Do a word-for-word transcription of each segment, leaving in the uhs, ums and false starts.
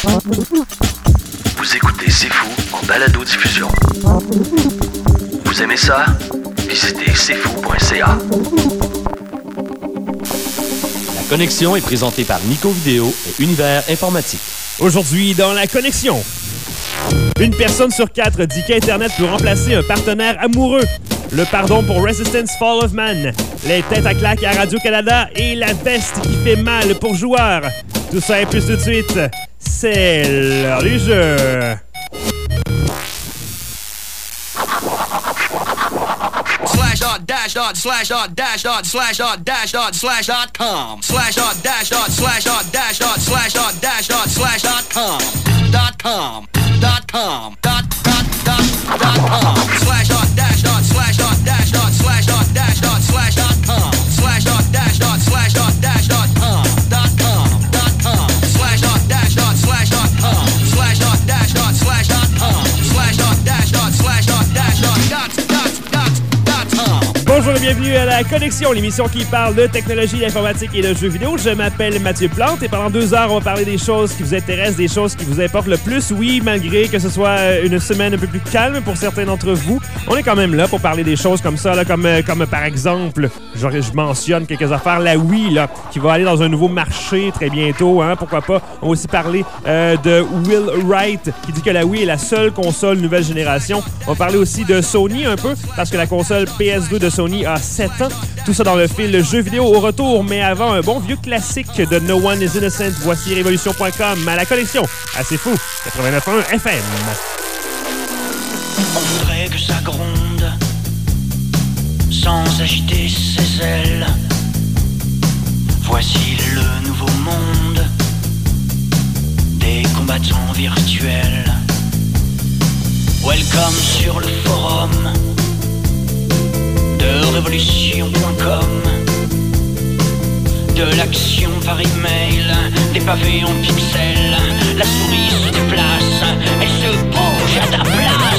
Vous écoutez C'est Fou en balado-diffusion. Vous aimez ça? Visitez c'est fou point c a. La connexion est présentée par Nico Vidéo et Univers Informatique. Aujourd'hui, dans La Connexion, une personne sur quatre dit qu'Internet peut remplacer un partenaire amoureux. Le pardon pour Resistance Fall of Man. Les têtes à claque à Radio-Canada et la veste qui fait mal pour joueurs. Tout ça et plus tout de suite, c'est l'heure du jeu. Slash dot dash dot slash dot dash dot slash dot dash dot slash dot com slash dot dash dot slash dot dash dot slash dot dash dot slash dot com dot com dot com dot dot dot dot com slash dot dash dot slash dot dash dot slash dot dash dot slash dot com slash dot dash dot slash dot dash dot com dot com dot com slash dot dash dot slash dot com slash dot dash dot slash dot com slash dot dash dot slash dot dash dot dot dot dot dot com. Bonjour et bienvenue à La Connexion, l'émission qui parle de technologie, d'informatique et de jeux vidéo. Je m'appelle Mathieu Plante et pendant deux heures, on va parler des choses qui vous intéressent, des choses qui vous importent le plus. Oui, malgré que ce soit une semaine un peu plus calme pour certains d'entre vous, on est quand même là pour parler des choses comme ça, là, comme, comme par exemple, je, je mentionne quelques affaires, la Wii, là, qui va aller dans un nouveau marché très bientôt, hein, pourquoi pas. On va aussi parler euh, de Will Wright, qui dit que la Wii est la seule console nouvelle génération. On va parler aussi de Sony un peu, parce que la console P S deux de Sony a sept ans. Tout ça dans le fil jeux vidéo au retour, mais avant un bon vieux classique de No One is Innocent. Voici révolution point com à La Connexion. Ah, c'est fou, quatre-vingt-neuf point un F M. On voudrait que ça gronde sans agiter ses ailes. Voici le nouveau monde des combattants virtuels. Welcome sur le forum de révolution point com. De l'action par email, des pavés en pixels. La souris se déplace, elle se bouge à ta place.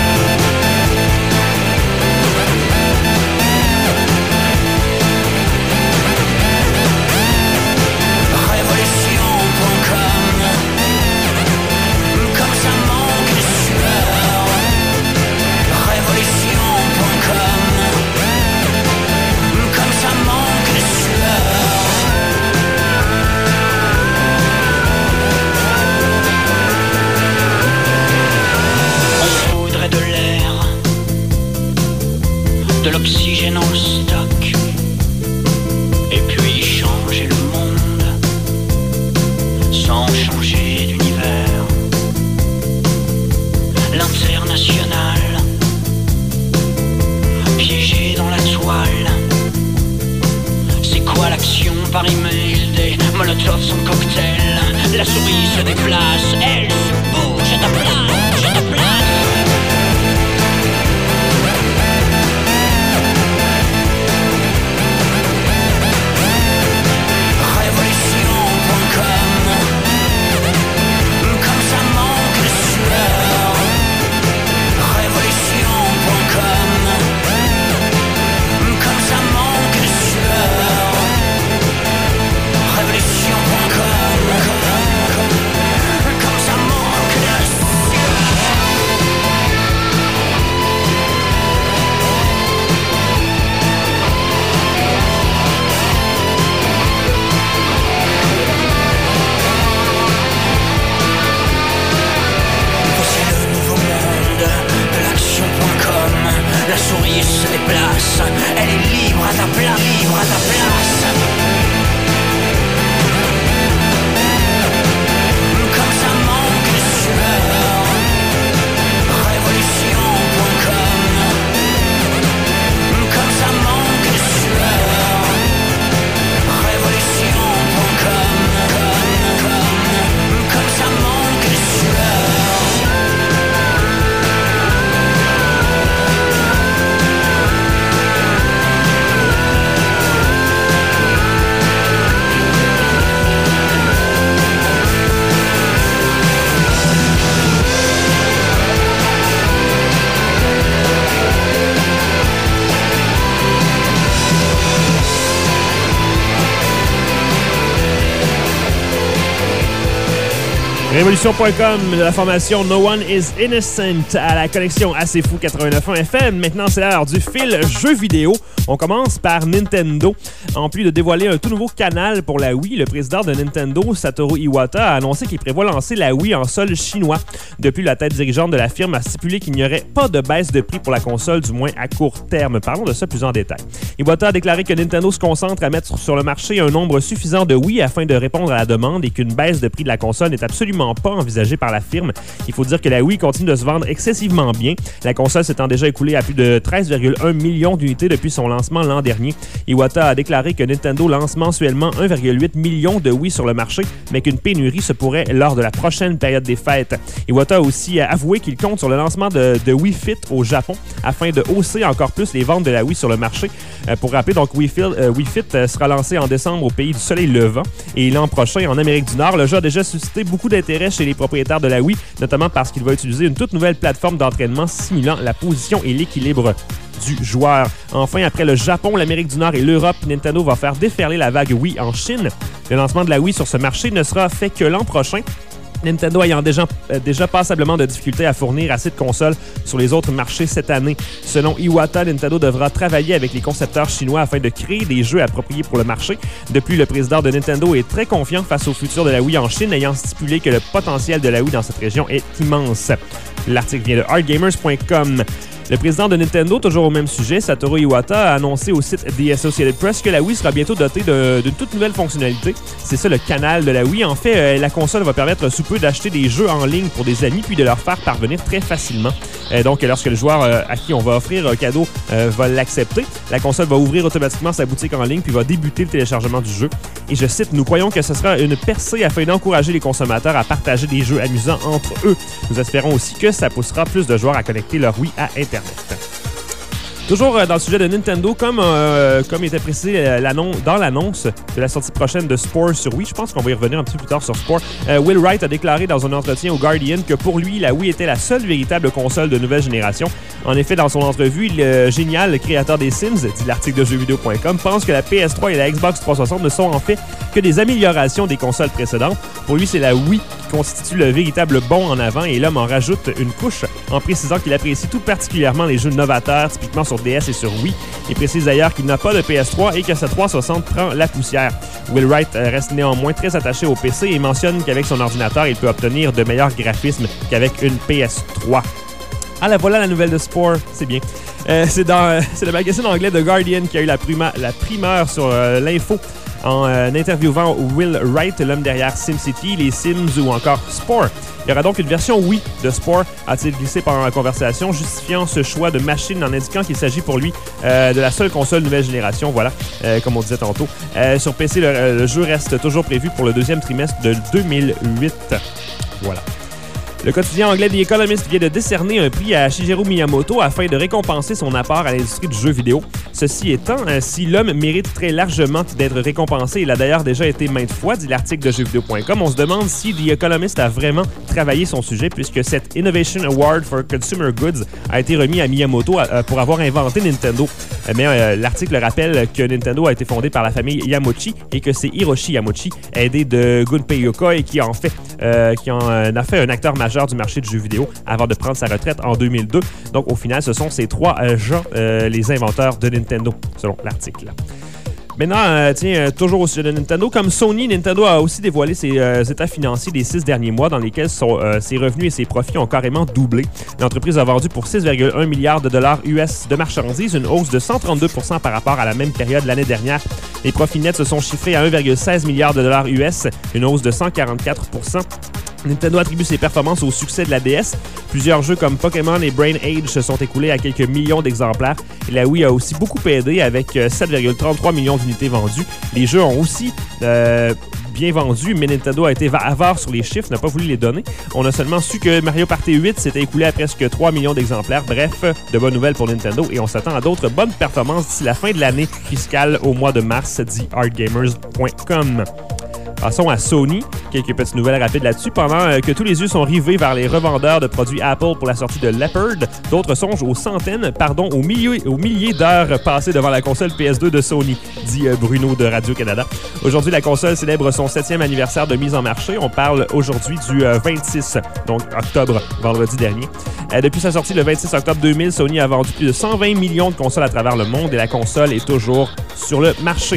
révolution point com. Comme ça manque de sueur. révolution point com. Comme ça manque de sueur. On voudrait de l'air, de l'oxygène en stock, et puis changer le monde sans changer d'univers. L'international, piégé dans la toile. C'est quoi l'action par email des molotovs sans cocktail? La souris se déplace, elle se bouge à ta place, à ta place. révolution point com. Comme ça manque de sueur. révolution point com. Comme ça manque de sueur. révolution point com. Révolution point com de la formation No One Is Innocent à la connexion assez fou quatre-vingt-neuf point un F M. Maintenant, c'est l'heure du fil jeux vidéo. On commence par Nintendo. En plus de dévoiler un tout nouveau canal pour la Wii, le président de Nintendo, Satoru Iwata, a annoncé qu'il prévoit lancer la Wii en sol chinois. Depuis, la tête dirigeante de la firme a stipulé qu'il n'y aurait pas de baisse de prix pour la console, du moins à court terme. Parlons de ça plus en détail. Iwata a déclaré que Nintendo se concentre à mettre sur le marché un nombre suffisant de Wii afin de répondre à la demande et qu'une baisse de prix de la console n'est absolument pas envisagée par la firme. Il faut dire que la Wii continue de se vendre excessivement bien. La console s'étant déjà écoulée à plus de treize virgule un millions d'unités depuis son lancement l'an dernier. Iwata a déclaré que Nintendo lance mensuellement un virgule huit million de Wii sur le marché, mais qu'une pénurie se pourrait lors de la prochaine période des fêtes. Iwata a aussi avoué qu'il compte sur le lancement de, de Wii Fit au Japon afin de hausser encore plus les ventes de la Wii sur le marché. Euh, pour rappeler, donc Wii Fit, euh, Wii Fit euh, sera lancé en décembre au pays du soleil levant et l'an prochain en Amérique du Nord. Le jeu a déjà suscité beaucoup d'intérêt chez les propriétaires de la Wii, notamment parce qu'il va utiliser une toute nouvelle plateforme d'entraînement simulant la position et l'équilibre du joueur. Enfin, après le Japon, l'Amérique du Nord et l'Europe, Nintendo va faire déferler la vague Wii en Chine. Le lancement de la Wii sur ce marché ne sera fait que l'an prochain. Nintendo ayant déjà, euh, déjà passablement de difficultés à fournir assez de consoles sur les autres marchés cette année. Selon Iwata, Nintendo devra travailler avec les concepteurs chinois afin de créer des jeux appropriés pour le marché. Depuis, le président de Nintendo est très confiant face au futur de la Wii en Chine, ayant stipulé que le potentiel de la Wii dans cette région est immense. L'article vient de hard gamers point com. Le président de Nintendo, toujours au même sujet, Satoru Iwata, a annoncé au site The Associated Press que la Wii sera bientôt dotée d'une toute nouvelle fonctionnalité. C'est ça le canal de la Wii. En fait, euh, la console va permettre sous peu d'acheter des jeux en ligne pour des amis puis de leur faire parvenir très facilement. Euh, donc, lorsque le joueur euh, à qui on va offrir un cadeau euh, va l'accepter, la console va ouvrir automatiquement sa boutique en ligne puis va débuter le téléchargement du jeu. Et je cite, « Nous croyons que ce sera une percée afin d'encourager les consommateurs à partager des jeux amusants entre eux. Nous espérons aussi que ça poussera plus de joueurs à connecter leur Wii à Internet. » Toujours dans le sujet de Nintendo, comme, euh, comme était précisé euh, dans l'annonce de la sortie prochaine de Spore sur Wii, je pense qu'on va y revenir un petit peu plus tard sur Spore, euh, Will Wright a déclaré dans un entretien au Guardian que pour lui, la Wii était la seule véritable console de nouvelle génération. En effet, dans son entrevue, le génial créateur des Sims, dit l'article de jeux vidéo point com, pense que la P S trois et la Xbox trois cent soixante ne sont en fait que des améliorations des consoles précédentes. Pour lui, c'est la Wii qui constitue le véritable bond en avant et l'homme en rajoute une couche en précisant qu'il apprécie tout particulièrement les jeux novateurs, typiquement sur D S et sur Wii. Il précise d'ailleurs qu'il n'a pas de P S trois et que sa trois cent soixante prend la poussière. Will Wright reste néanmoins très attaché au P C et mentionne qu'avec son ordinateur, il peut obtenir de meilleurs graphismes qu'avec une P S trois. Ah, la voilà la nouvelle de Spore, c'est bien. Euh, c'est, dans, euh, c'est le magazine anglais The Guardian qui a eu la, prima, la primeur sur euh, l'info en euh, interviewant Will Wright, l'homme derrière SimCity, les Sims ou encore Spore. Il y aura donc une version Wii de Spore, a-t-il glissé pendant la conversation, justifiant ce choix de machine en indiquant qu'il s'agit pour lui euh, de la seule console nouvelle génération, voilà, euh, comme on disait tantôt. Euh, sur P C, le, le jeu reste toujours prévu pour le deuxième trimestre de deux mille huit. Voilà. Le quotidien anglais The Economist vient de décerner un prix à Shigeru Miyamoto afin de récompenser son apport à l'industrie du jeu vidéo. Ceci étant, si l'homme mérite très largement d'être récompensé, il a d'ailleurs déjà été maintes fois, dit l'article de jeux vidéo point com, on se demande si The Economist a vraiment travaillé son sujet puisque cet Innovation Award for Consumer Goods a été remis à Miyamoto pour avoir inventé Nintendo. Mais euh, l'article rappelle que Nintendo a été fondé par la famille Yamauchi et que c'est Hiroshi Yamauchi, aidé de Gunpei Yokoi, qui en fait, euh, qui en a fait un acteur majeur du marché du jeu vidéo avant de prendre sa retraite en deux mille deux. Donc, au final, ce sont ces trois euh, gens, euh, les inventeurs de Nintendo, selon l'article. Maintenant, euh, tiens, euh, toujours au sujet de Nintendo, comme Sony, Nintendo a aussi dévoilé ses euh, états financiers des six derniers mois dans lesquels son, euh, ses revenus et ses profits ont carrément doublé. L'entreprise a vendu pour six virgule un milliards de dollars U S de marchandises, une hausse de cent trente-deux pour cent par rapport à la même période l'année dernière. Les profits nets se sont chiffrés à un virgule seize milliards de dollars U S, une hausse de cent quarante-quatre pour cent. Nintendo attribue ses performances au succès de la D S. Plusieurs jeux comme Pokémon et Brain Age se sont écoulés à quelques millions d'exemplaires. Et la Wii a aussi beaucoup aidé avec sept virgule trente-trois millions d'unités vendues. Les jeux ont aussi euh, bien vendu, mais Nintendo a été avare sur les chiffres, n'a pas voulu les donner. On a seulement su que Mario Party huit s'était écoulé à presque trois millions d'exemplaires. Bref, de bonnes nouvelles pour Nintendo et on s'attend à d'autres bonnes performances d'ici la fin de l'année fiscale au mois de mars, dit hard gamers point com. Passons à Sony. Quelques petites nouvelles rapides là-dessus. Pendant que tous les yeux sont rivés vers les revendeurs de produits Apple pour la sortie de Leopard, d'autres songent aux centaines, pardon, aux milliers, aux milliers d'heures passées devant la console P S deux de Sony, dit Bruno de Radio-Canada. Aujourd'hui, la console célèbre son septième anniversaire de mise en marché. On parle aujourd'hui du vingt-six, donc octobre, vendredi dernier. Depuis sa sortie le vingt-six octobre deux mille, Sony a vendu plus de cent vingt millions de consoles à travers le monde et la console est toujours sur le marché.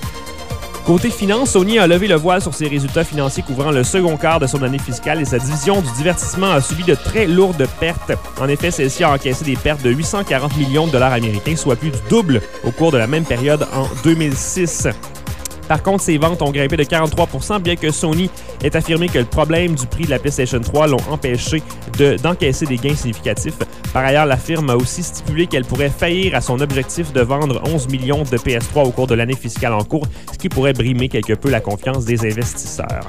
Côté finance, Sony a levé le voile sur ses résultats financiers couvrant le second quart de son année fiscale et sa division du divertissement a subi de très lourdes pertes. En effet, celle-ci a encaissé des pertes de huit cent quarante millions de dollars américains, soit plus du double au cours de la même période en deux mille six. Par contre, ses ventes ont grimpé de quarante-trois pour cent, bien que Sony ait affirmé que le problème du prix de la PlayStation trois l'ont empêché de, d'encaisser des gains significatifs. Par ailleurs, la firme a aussi stipulé qu'elle pourrait faillir à son objectif de vendre onze millions de P S trois au cours de l'année fiscale en cours, ce qui pourrait brimer quelque peu la confiance des investisseurs.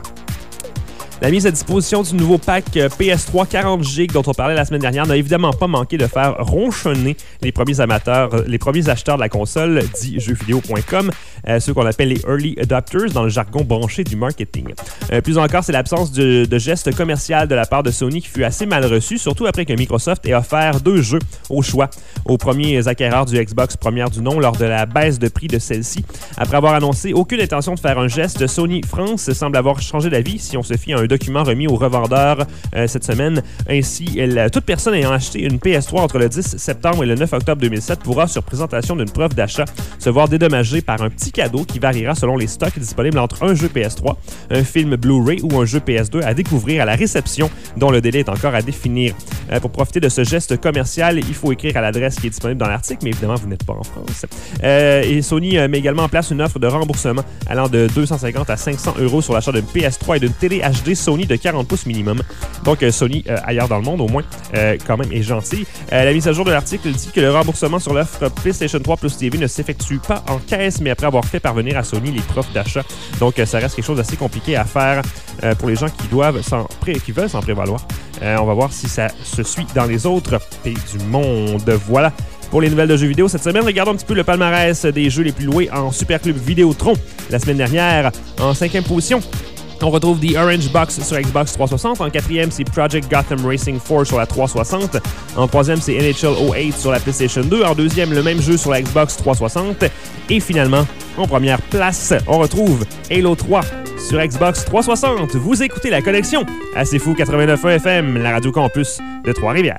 La mise à disposition du nouveau pack P S trois quarante giga dont on parlait la semaine dernière n'a évidemment pas manqué de faire ronchonner les premiers amateurs, les premiers acheteurs de la console, dit jeux vidéo point com, euh, ceux qu'on appelle les early adopters dans le jargon branché du marketing. Euh, plus encore, c'est l'absence de, de gestes commercial de la part de Sony qui fut assez mal reçue, surtout après que Microsoft ait offert deux jeux au choix aux premiers acquéreurs du Xbox première du nom lors de la baisse de prix de celle-ci. Après avoir annoncé aucune intention de faire un geste, Sony France semble avoir changé d'avis si on se fie à un document remis aux revendeurs euh, cette semaine. Ainsi, elle, toute personne ayant acheté une P S trois entre le dix septembre et le neuf octobre deux mille sept pourra, sur présentation d'une preuve d'achat, se voir dédommagée par un petit cadeau qui variera selon les stocks disponibles entre un jeu P S trois, un film Blu-ray ou un jeu P S deux à découvrir à la réception, dont le délai est encore à définir. Euh, pour profiter de ce geste commercial, il faut écrire à l'adresse qui est disponible dans l'article, mais évidemment, vous n'êtes pas en France. Euh, et Sony euh, met également en place une offre de remboursement allant de deux cent cinquante à cinq cents euros sur l'achat d'une P S trois et d'une télé H D Sony de quarante pouces minimum. Donc, euh, Sony, euh, ailleurs dans le monde, au moins, euh, quand même, est gentil. Euh, la mise à jour de l'article dit que le remboursement sur l'offre PlayStation trois Plus T V ne s'effectue pas en caisse, mais après avoir fait parvenir à Sony les preuves d'achat. Donc, euh, ça reste quelque chose d'assez compliqué à faire euh, pour les gens qui doivent s'en pré- qui veulent s'en prévaloir. Euh, on va voir si ça se suit dans les autres pays du monde. Voilà. Pour les nouvelles de jeux vidéo cette semaine, regardons un petit peu le palmarès des jeux les plus loués en Super Club Vidéotron. La semaine dernière, en cinquième position, on retrouve The Orange Box sur Xbox trois cent soixante. En quatrième, c'est Project Gotham Racing quatre sur la trois cent soixante. En troisième, c'est N H L oh huit sur la PlayStation deux. En deuxième, le même jeu sur la Xbox trois cent soixante. Et finalement, en première place, on retrouve Halo trois sur Xbox trois cent soixante. Vous écoutez La Connexion à C'est Fou quatre-vingt-neuf point un F M, la radio campus de Trois-Rivières.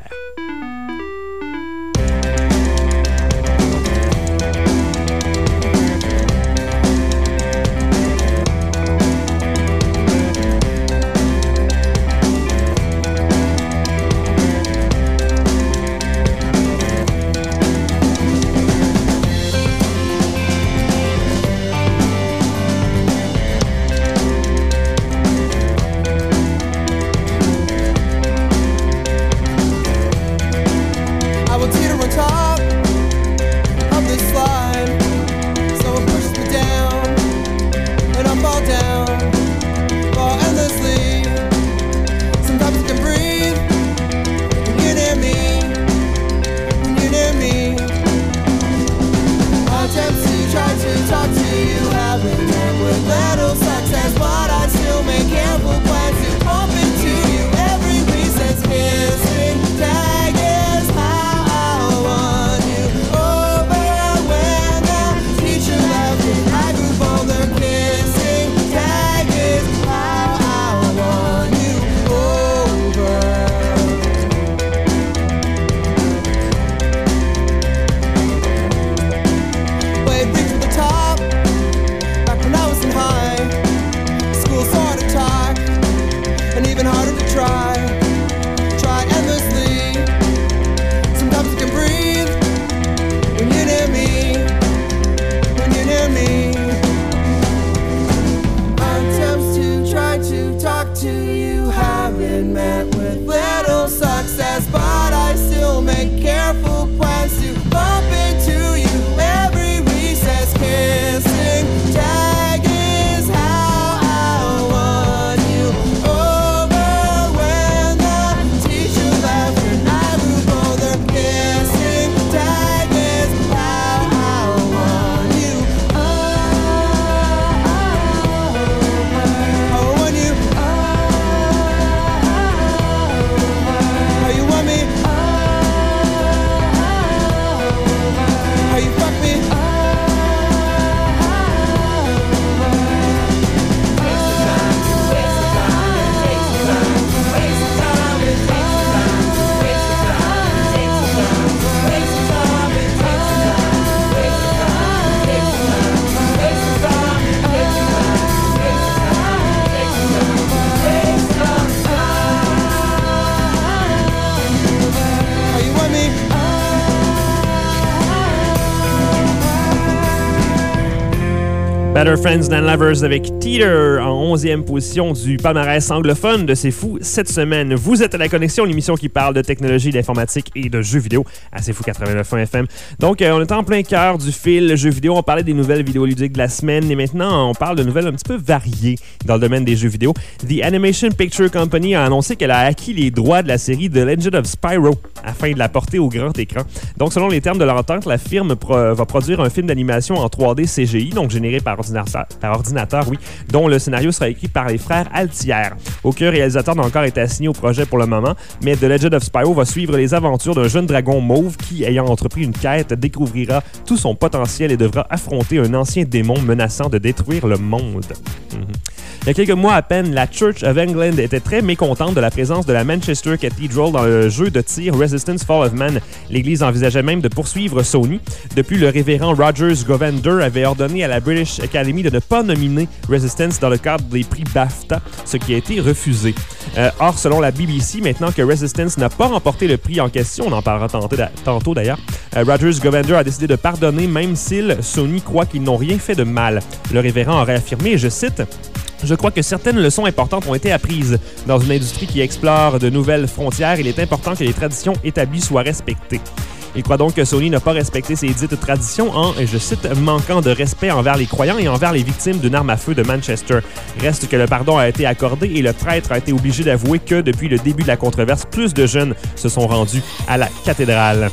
Better Friends Than Lovers avec Teeter en onzième position du palmarès anglophone de C'est Fou cette semaine. Vous êtes à La Connexion, l'émission qui parle de technologie, d'informatique et de jeux vidéo à C'est Fou quatre-vingt-neuf point F M. Donc, euh, on est en plein cœur du fil jeux vidéo. On parlait des nouvelles vidéoludiques de la semaine et maintenant, on parle de nouvelles un petit peu variées dans le domaine des jeux vidéo. The Animation Picture Company a annoncé qu'elle a acquis les droits de la série The Legend of Spyro afin de la porter au grand écran. Donc, selon les termes de l'entente, la firme pro- va produire un film d'animation en trois D C G I, donc généré par ordinateur, par ordinateur, oui, dont le scénario sera écrit par les frères Altière. Aucun réalisateur n'a encore été assigné au projet pour le moment, mais The Legend of Spyro va suivre les aventures d'un jeune dragon mauve qui, ayant entrepris une quête, découvrira tout son potentiel et devra affronter un ancien démon menaçant de détruire le monde. Mm-hmm. Il y a quelques mois à peine, la Church of England était très mécontente de la présence de la Manchester Cathedral dans le jeu de tir Resistance Fall of Man. L'Église envisageait même de poursuivre Sony. Depuis, le révérend Rogers Govender avait ordonné à la British Academy de ne pas nominer Resistance dans le cadre des prix BAFTA, ce qui a été refusé. Euh, or, selon la B B C, maintenant que Resistance n'a pas remporté le prix en question, on en parlera tantôt, tantôt d'ailleurs, euh, Rogers Govender a décidé de pardonner même s'il, Sony, croit qu'ils n'ont rien fait de mal. Le révérend aurait affirmé, et je cite, « Je crois que certaines leçons importantes ont été apprises. Dans une industrie qui explore de nouvelles frontières, il est important que les traditions établies soient respectées. » Il croit donc que Sony n'a pas respecté ces dites traditions en, et je cite, « manquant de respect envers les croyants et envers les victimes d'une arme à feu de Manchester. » Reste que le pardon a été accordé et le prêtre a été obligé d'avouer que, depuis le début de la controverse, plus de jeunes se sont rendus à la cathédrale.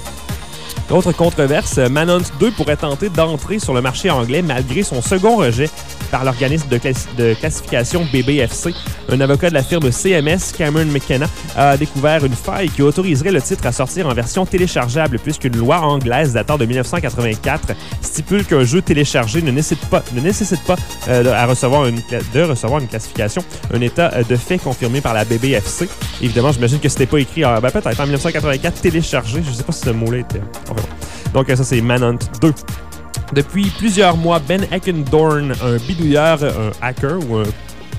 Autre controverse, Manhunt deux pourrait tenter d'entrer sur le marché anglais malgré son second rejet par l'organisme de, classi- de classification B B F C. Un avocat de la firme C M S, Cameron McKenna, a découvert une faille qui autoriserait le titre à sortir en version téléchargeable puisqu'une loi anglaise datant de dix-neuf cent quatre-vingt-quatre stipule qu'un jeu téléchargé ne nécessite pas, ne nécessite pas euh, à recevoir une, de recevoir une classification, un état de fait confirmé par la B B F C. Évidemment, j'imagine que c'était pas écrit, en, ben peut-être en dix-neuf cent quatre-vingt-quatre, téléchargé, je sais pas si ce mot-là était... Enfin, donc ça, c'est Manhunt deux. Depuis plusieurs mois, Ben Eckendorn, un bidouilleur, un hacker ou un...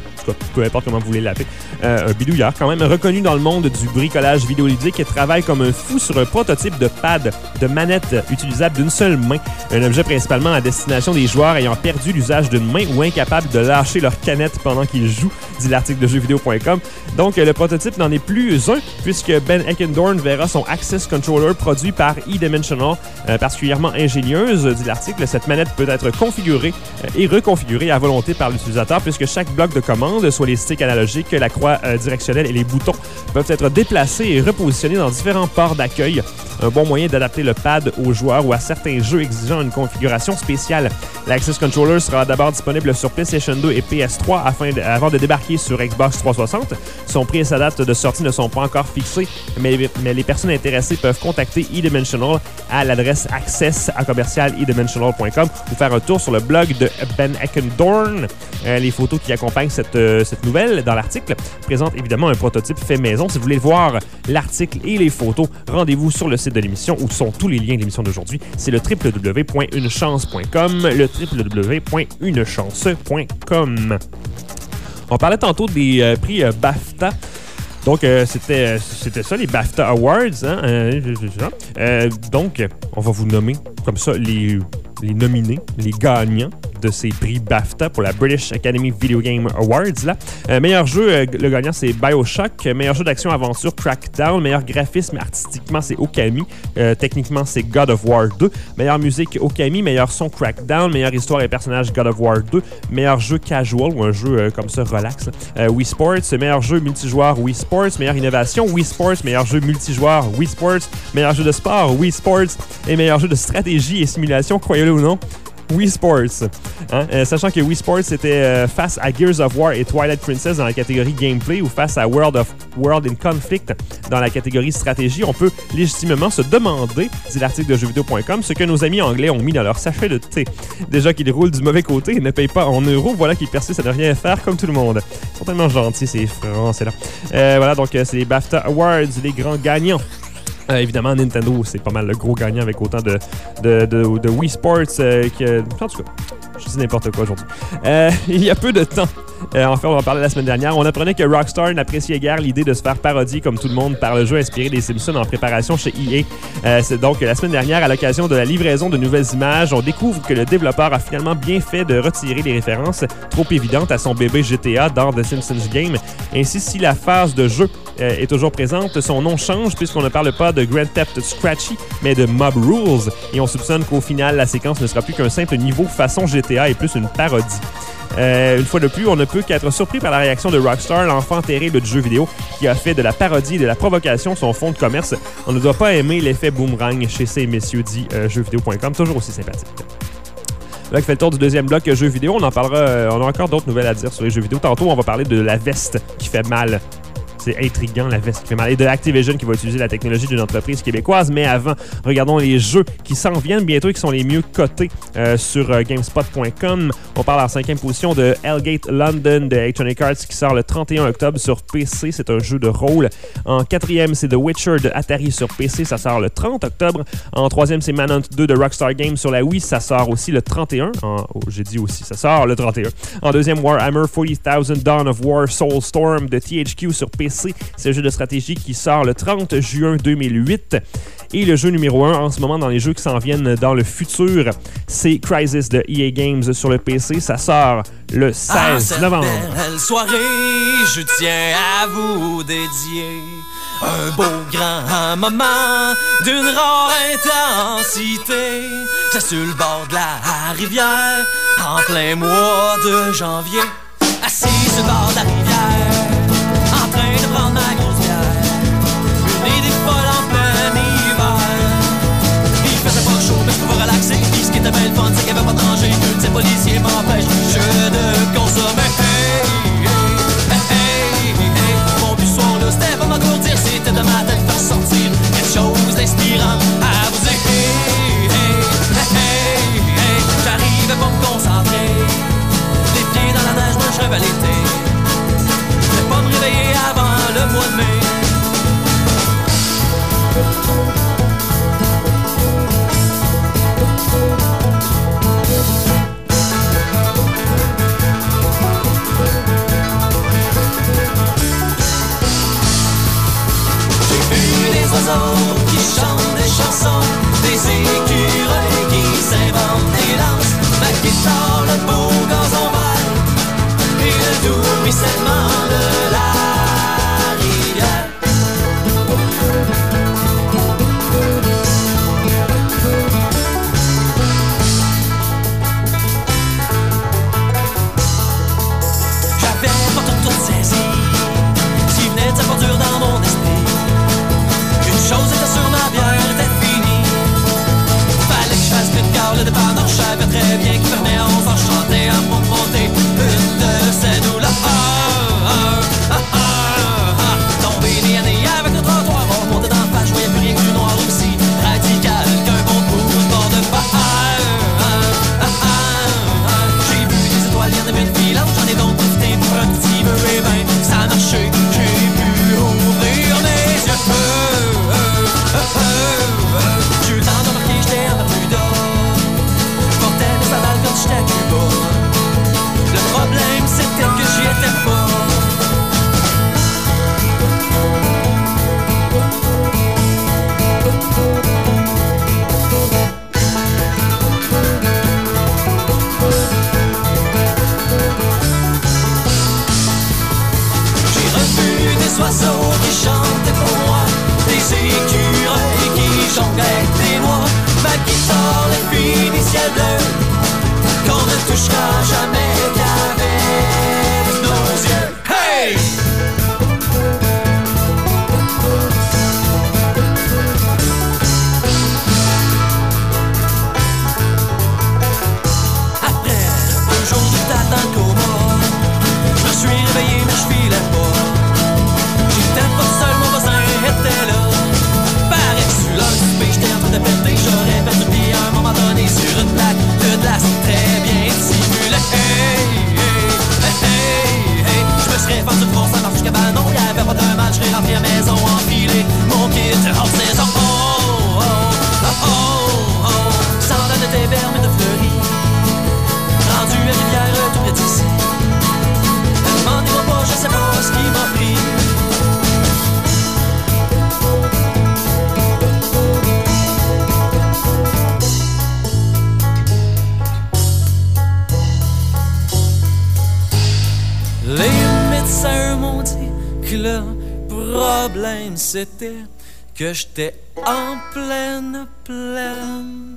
peu importe comment vous voulez l'appeler, euh, un bidouilleur quand même, reconnu dans le monde du bricolage vidéoludique et travaille comme un fou sur un prototype de pad, de manette utilisable d'une seule main. Un objet principalement à destination des joueurs ayant perdu l'usage d'une main ou incapables de lâcher leur canette pendant qu'ils jouent, dit l'article de jeux vidéo point com. Donc, le prototype n'en est plus un, puisque Ben Eckendorn verra son Access Controller produit par E-Dimensional, euh, particulièrement ingénieuse, dit l'article. Cette manette peut être configurée euh, et reconfigurée à volonté par l'utilisateur, puisque chaque bloc de commande, soit les sticks analogiques, la croix euh, directionnelle et les boutons, peuvent être déplacés et repositionnés dans différents ports d'accueil. Un bon moyen d'adapter le pad aux joueurs ou à certains jeux exigeant une configuration spéciale. L'Access Controller sera d'abord disponible sur PlayStation deux et P S trois afin de, avant de débarquer sur Xbox trois cent soixante. Son prix et sa date de sortie ne sont pas encore fixés, mais, mais les personnes intéressées peuvent contacter E-Dimensional à l'adresse access à commercial e dimensional point com ou faire un tour sur le blog de Ben Eckendorn. Euh, les photos qui accompagnent cette, euh, cette nouvelle dans l'article présentent évidemment un prototype fait maison. Si vous voulez voir l'article et les photos, rendez-vous sur le site de l'émission où sont tous les liens de l'émission d'aujourd'hui. C'est le w w w point une chance point com, le w w w point une chance point com. On parlait tantôt des euh, prix euh, BAFTA. Donc, euh, c'était, c'était ça, les BAFTA Awards. Hein? Euh, euh, donc, on va vous nommer comme ça les, les nominés, les gagnants de ces prix BAFTA pour la British Academy Video Game Awards. Là. Euh, meilleur jeu, euh, le gagnant, c'est BioShock. Meilleur jeu d'action-aventure, Crackdown. Meilleur graphisme, artistiquement, c'est Okami. Euh, techniquement, c'est God of War deux. Meilleure musique, Okami. Meilleur son, Crackdown. Meilleure histoire et personnage, God of War deux. Meilleur jeu casual, ou un jeu euh, comme ça, relax. Euh, Wii Sports. Meilleur jeu multijoueur, Wii Sports. Meilleure innovation, Wii Sports. Meilleur jeu multijoueur, Wii Sports. Meilleur jeu de sport, Wii Sports. Et meilleur jeu de stratégie et simulation, croyez-le ou non, Wii Sports. Hein? Euh, sachant que Wii Sports était euh, face à Gears of War et Twilight Princess dans la catégorie gameplay ou face à World of World in Conflict dans la catégorie stratégie, on peut légitimement se demander, dit l'article de jeux vidéo point com, ce que nos amis anglais ont mis dans leur sachet de thé. Déjà qu'ils roulent du mauvais côté et ne payent pas en euros, voilà qu'ils persistent à ne rien faire comme tout le monde. Ils sont tellement gentils, ces Français-là. Euh, voilà, donc euh, c'est les BAFTA Awards, les grands gagnants. Euh, évidemment, Nintendo, c'est pas mal le gros gagnant avec autant de, de, de, de Wii Sports. Euh, que, en tout cas, Je dis n'importe quoi aujourd'hui. Euh, il y a peu de temps, euh, en fait, on en parlait la semaine dernière, on apprenait que Rockstar n'appréciait guère l'idée de se faire parodier comme tout le monde par le jeu inspiré des Simpsons en préparation chez E A. Euh, c'est donc la semaine dernière, à l'occasion de la livraison de nouvelles images, on découvre que le développeur a finalement bien fait de retirer les références trop évidentes à son bébé G T A dans The Simpsons Game. Ainsi, si la phase de jeu euh, est toujours présente, son nom change puisqu'on ne parle pas de Grand Theft Scratchy, mais de Mob Rules. Et on soupçonne qu'au final, la séquence ne sera plus qu'un simple niveau façon G T A et plus une parodie. Euh, une fois de plus, on ne peut qu'être surpris par la réaction de Rockstar, l'enfant terrible du jeu vidéo, qui a fait de la parodie et de la provocation son fonds de commerce. On ne doit pas aimer l'effet boomerang chez ces messieurs, dit euh, jeux vidéo point com, toujours aussi sympathique. Là, qui fait le tour du deuxième bloc jeux vidéo, on en parlera, euh, on a encore d'autres nouvelles à dire sur les jeux vidéo. Tantôt, on va parler de la veste qui fait mal. C'est intriguant, la veste qui fait mal. Et de Activision qui va utiliser la technologie d'une entreprise québécoise. Mais avant, regardons les jeux qui s'en viennent bientôt et qui sont les mieux cotés euh, sur euh, GameSpot point com. On parle en cinquième position de Hellgate London de Electronic Arts qui sort le trente et un octobre sur P C. C'est un jeu de rôle. En quatrième, c'est The Witcher de Atari sur P C. Ça sort le trente octobre. En troisième, c'est Manhunt deux de Rockstar Games sur la Wii. Ça sort aussi le trente et un. En, oh, j'ai dit aussi, ça sort le trente et un. En deuxième, Warhammer quarante mille Dawn of War Soulstorm de T H Q sur P C. C'est un jeu de stratégie qui sort le trente juin deux mille huit. Et le jeu numéro un en ce moment dans les jeux qui s'en viennent dans le futur, c'est Crysis de E A Games sur le P C. Ça sort le seize novembre. Belle soirée, je tiens à vous dédier un beau grand moment d'une rare intensité. C'est sur le bord de la rivière, en plein mois de janvier, assis sur le bord de la rivière, en train de prendre ma grosse bière, une idée folle en plein hiver. Il faisait pas chaud mais je pouvais relaxer, puis ce qui était bien le fun c'est qu'il y avait pas de danger, que ces policiers m'empêchent je de consommer. Hey, hey, hey, hey, hey. Mon but ce soir là c'était pas m'engourdir, c'était de ma tête faire sortir quelque chose d'inspirant à vous dire. Hey, hey, hey, hey, hey. J'arrivais pas à me concentrer, les pieds dans la neige, moi je rêvais l'été, pas me réveiller avant le mois de mai. J'ai vu des oiseaux qui chantent des chansons, des écureuils qui s'inventent des danses, ma guitare, le beau gazon vert et le doux ruissellement de la rivière. J'avais pas tout, tout saisi ce qui venait de s'aventure dans mon esprit. Une chose était sûre, ma bière était finie. Fallait que je fasse plus de cœur, le départ, non, je savais très bien qu'il fermait à onze heures, je chantais à mon monter une de ces nous-là. Ah, ah, ah, ah, ah. Tombé des années avec le trottoir, on montait dans le face, je voyais plus rien que du noir aussi radical qu'un bon coup de bord de bar. Ah, ah, ah, ah, ah. J'ai vu des étoiles, y'en avait une filante, j'en ai donc profité pour un petit peu, et ben ça a marché, j'ai pu ouvrir mes yeux. Euh, euh, euh, euh, euh. J'ai eu le temps de remarquer, j'étais en Bermuda, portais des sandales quand j'étais à Cuba. Le problème c'était que j'y étais pas. J'ai revu des oiseaux qui chantaient pour moi, des écureuils qui jonglent avec des noix, ma guitare, les finis ciel bleu qu'on ne touchera jamais qu'avec nos yeux. Hey! Après un jour de dans le coma, je me suis réveillé mais je filais pas. J'étais pas seul, mon voisin était là. Paraît que sur l'heure du souper, j'étais en train de péter, j'aurais perdu pied à un moment donné sur une plaque de glace très bien simulée. Hey, Le problème, c'était que j'étais en pleine, pleine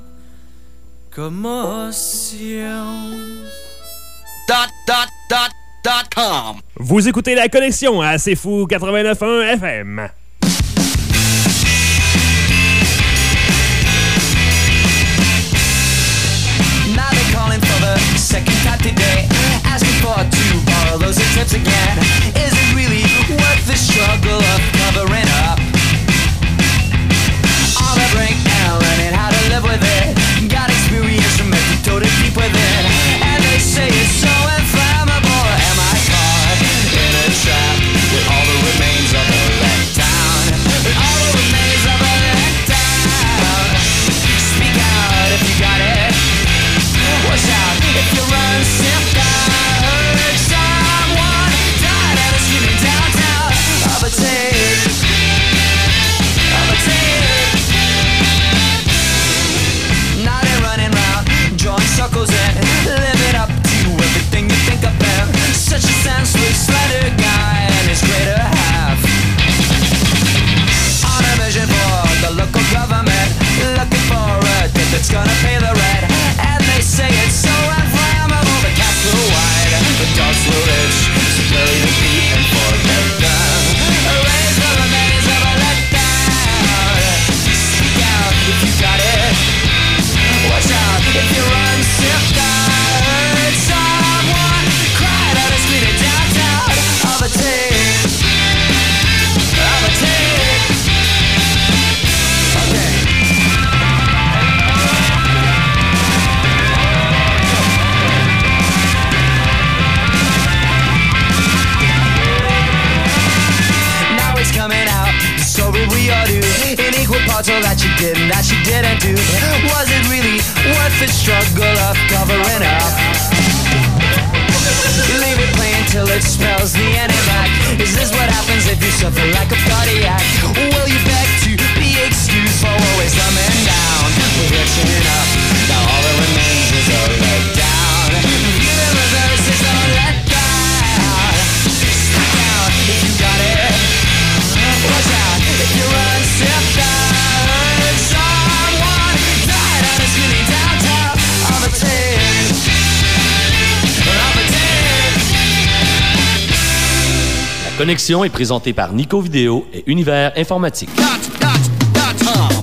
commotion. Dot, dot, dot, dot com. Vous écoutez La Connexion à C'est Fou quatre-vingt-neuf point un F M. Now they're calling for the second time today, asking for to borrow those tips again. Is it really worth the struggle of covering up all the break and learning how to live with it? Got experience from every toe to deep within, and they say it's so inflammable. Am I caught in a trap with all the remains of a letdown? With all the remains of a letdown. Speak out if you got it. Watch out if you run simple. Heard someone died at a screaming downtown of a tape, of a tape. Now they're running round, drawing circles and living up to everything you think of them. Such a senseless, slender guy and his greater half. On a mission for the local government, looking for a dip that's gonna pay the rent. And they say it's so inflammable, the cats go wide, the dogs will itch, so bury the beat and forget them. Erase the remains of a letdown. Speak out if you got it. Watch out if you run sick. I heard someone cried out a screaming downtown of a tape, of a tape. Okay. Now it's coming out, so will we all do. In equal parts all that you did and that you didn't do. Was it really worth the struggle of covering up? Leave it plain till it spells the ending back. Is this what happens if you suffer like a cardiac? Will you beg to be excused for always dumbing down? We're reaching up, now all that remains is a letdown. View the reserve system let down. Speak out if you got it. Watch out if you run sick. I heard someone died at a screaming downtown of a tape, of a tape. La Connexion est présentée par Nico Vidéo et Univers Informatique. Dot, dot, dot com.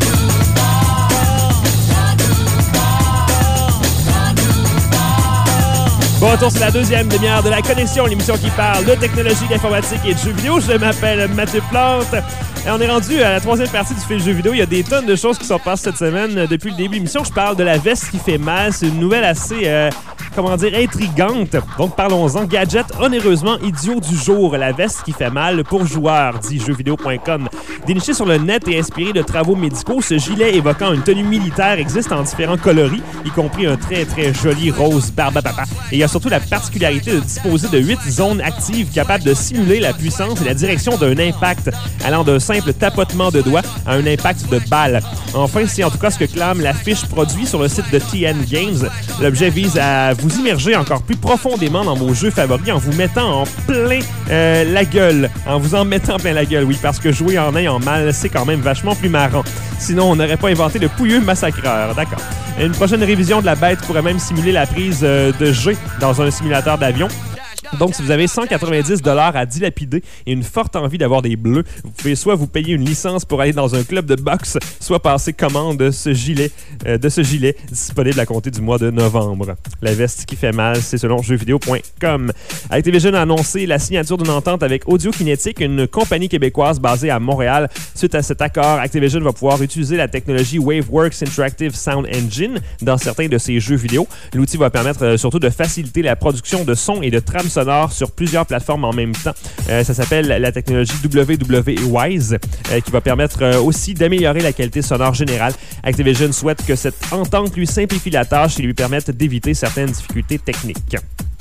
Bon retour, c'est la deuxième demi-heure de La Connexion, l'émission qui parle de technologie, d'informatique et de jeux vidéo. Je m'appelle Mathieu Plante. Et on est rendu à la troisième partie du fil jeux vidéo. Il y a des tonnes de choses qui sont passées cette semaine. Depuis le début de l'émission, je parle de la veste qui fait mal. C'est une nouvelle assez, euh, comment dire, intrigante. Donc parlons-en. Gadget onéreusement idiot du jour. La veste qui fait mal pour joueurs, dit jeux vidéo point com. Déniché sur le net et inspiré de travaux médicaux, ce gilet évoquant une tenue militaire existe en différents coloris, y compris un très très joli rose barbe à papa. Et il y a surtout la particularité de disposer de huit zones actives capables de simuler la puissance et la direction d'un impact, allant d'un simple tapotement de doigts à un impact de balle. Enfin, c'est en tout cas ce que clame la fiche produit sur le site de T N Games. L'objet vise à vous immerger encore plus profondément dans vos jeux favoris en vous mettant en plein euh, la gueule. En vous en mettant plein la gueule, oui, parce que jouer en ayant mal, c'est quand même vachement plus marrant. Sinon, on n'aurait pas inventé le pouilleux massacreur. D'accord. Une prochaine révision de la bête pourrait même simuler la prise euh, de jet dans un simulateur d'avion. Donc, si vous avez cent quatre-vingt-dix dollars à dilapider et une forte envie d'avoir des bleus, vous pouvez soit vous payer une licence pour aller dans un club de boxe, soit passer commande de ce gilet, euh, de ce gilet disponible à compter du mois de novembre. La veste qui fait mal, c'est selon jeux vidéo point com. Activision a annoncé la signature d'une entente avec Audio-Kinetic, une compagnie québécoise basée à Montréal. Suite à cet accord, Activision va pouvoir utiliser la technologie Waveworks Interactive Sound Engine dans certains de ses jeux vidéo. L'outil va permettre euh, surtout de faciliter la production de sons et de trames sonores sur plusieurs plateformes en même temps. Euh, ça s'appelle la technologie W W Wise, euh, qui va permettre euh, aussi d'améliorer la qualité sonore générale. Activision souhaite que cette entente lui simplifie la tâche et lui permette d'éviter certaines difficultés techniques.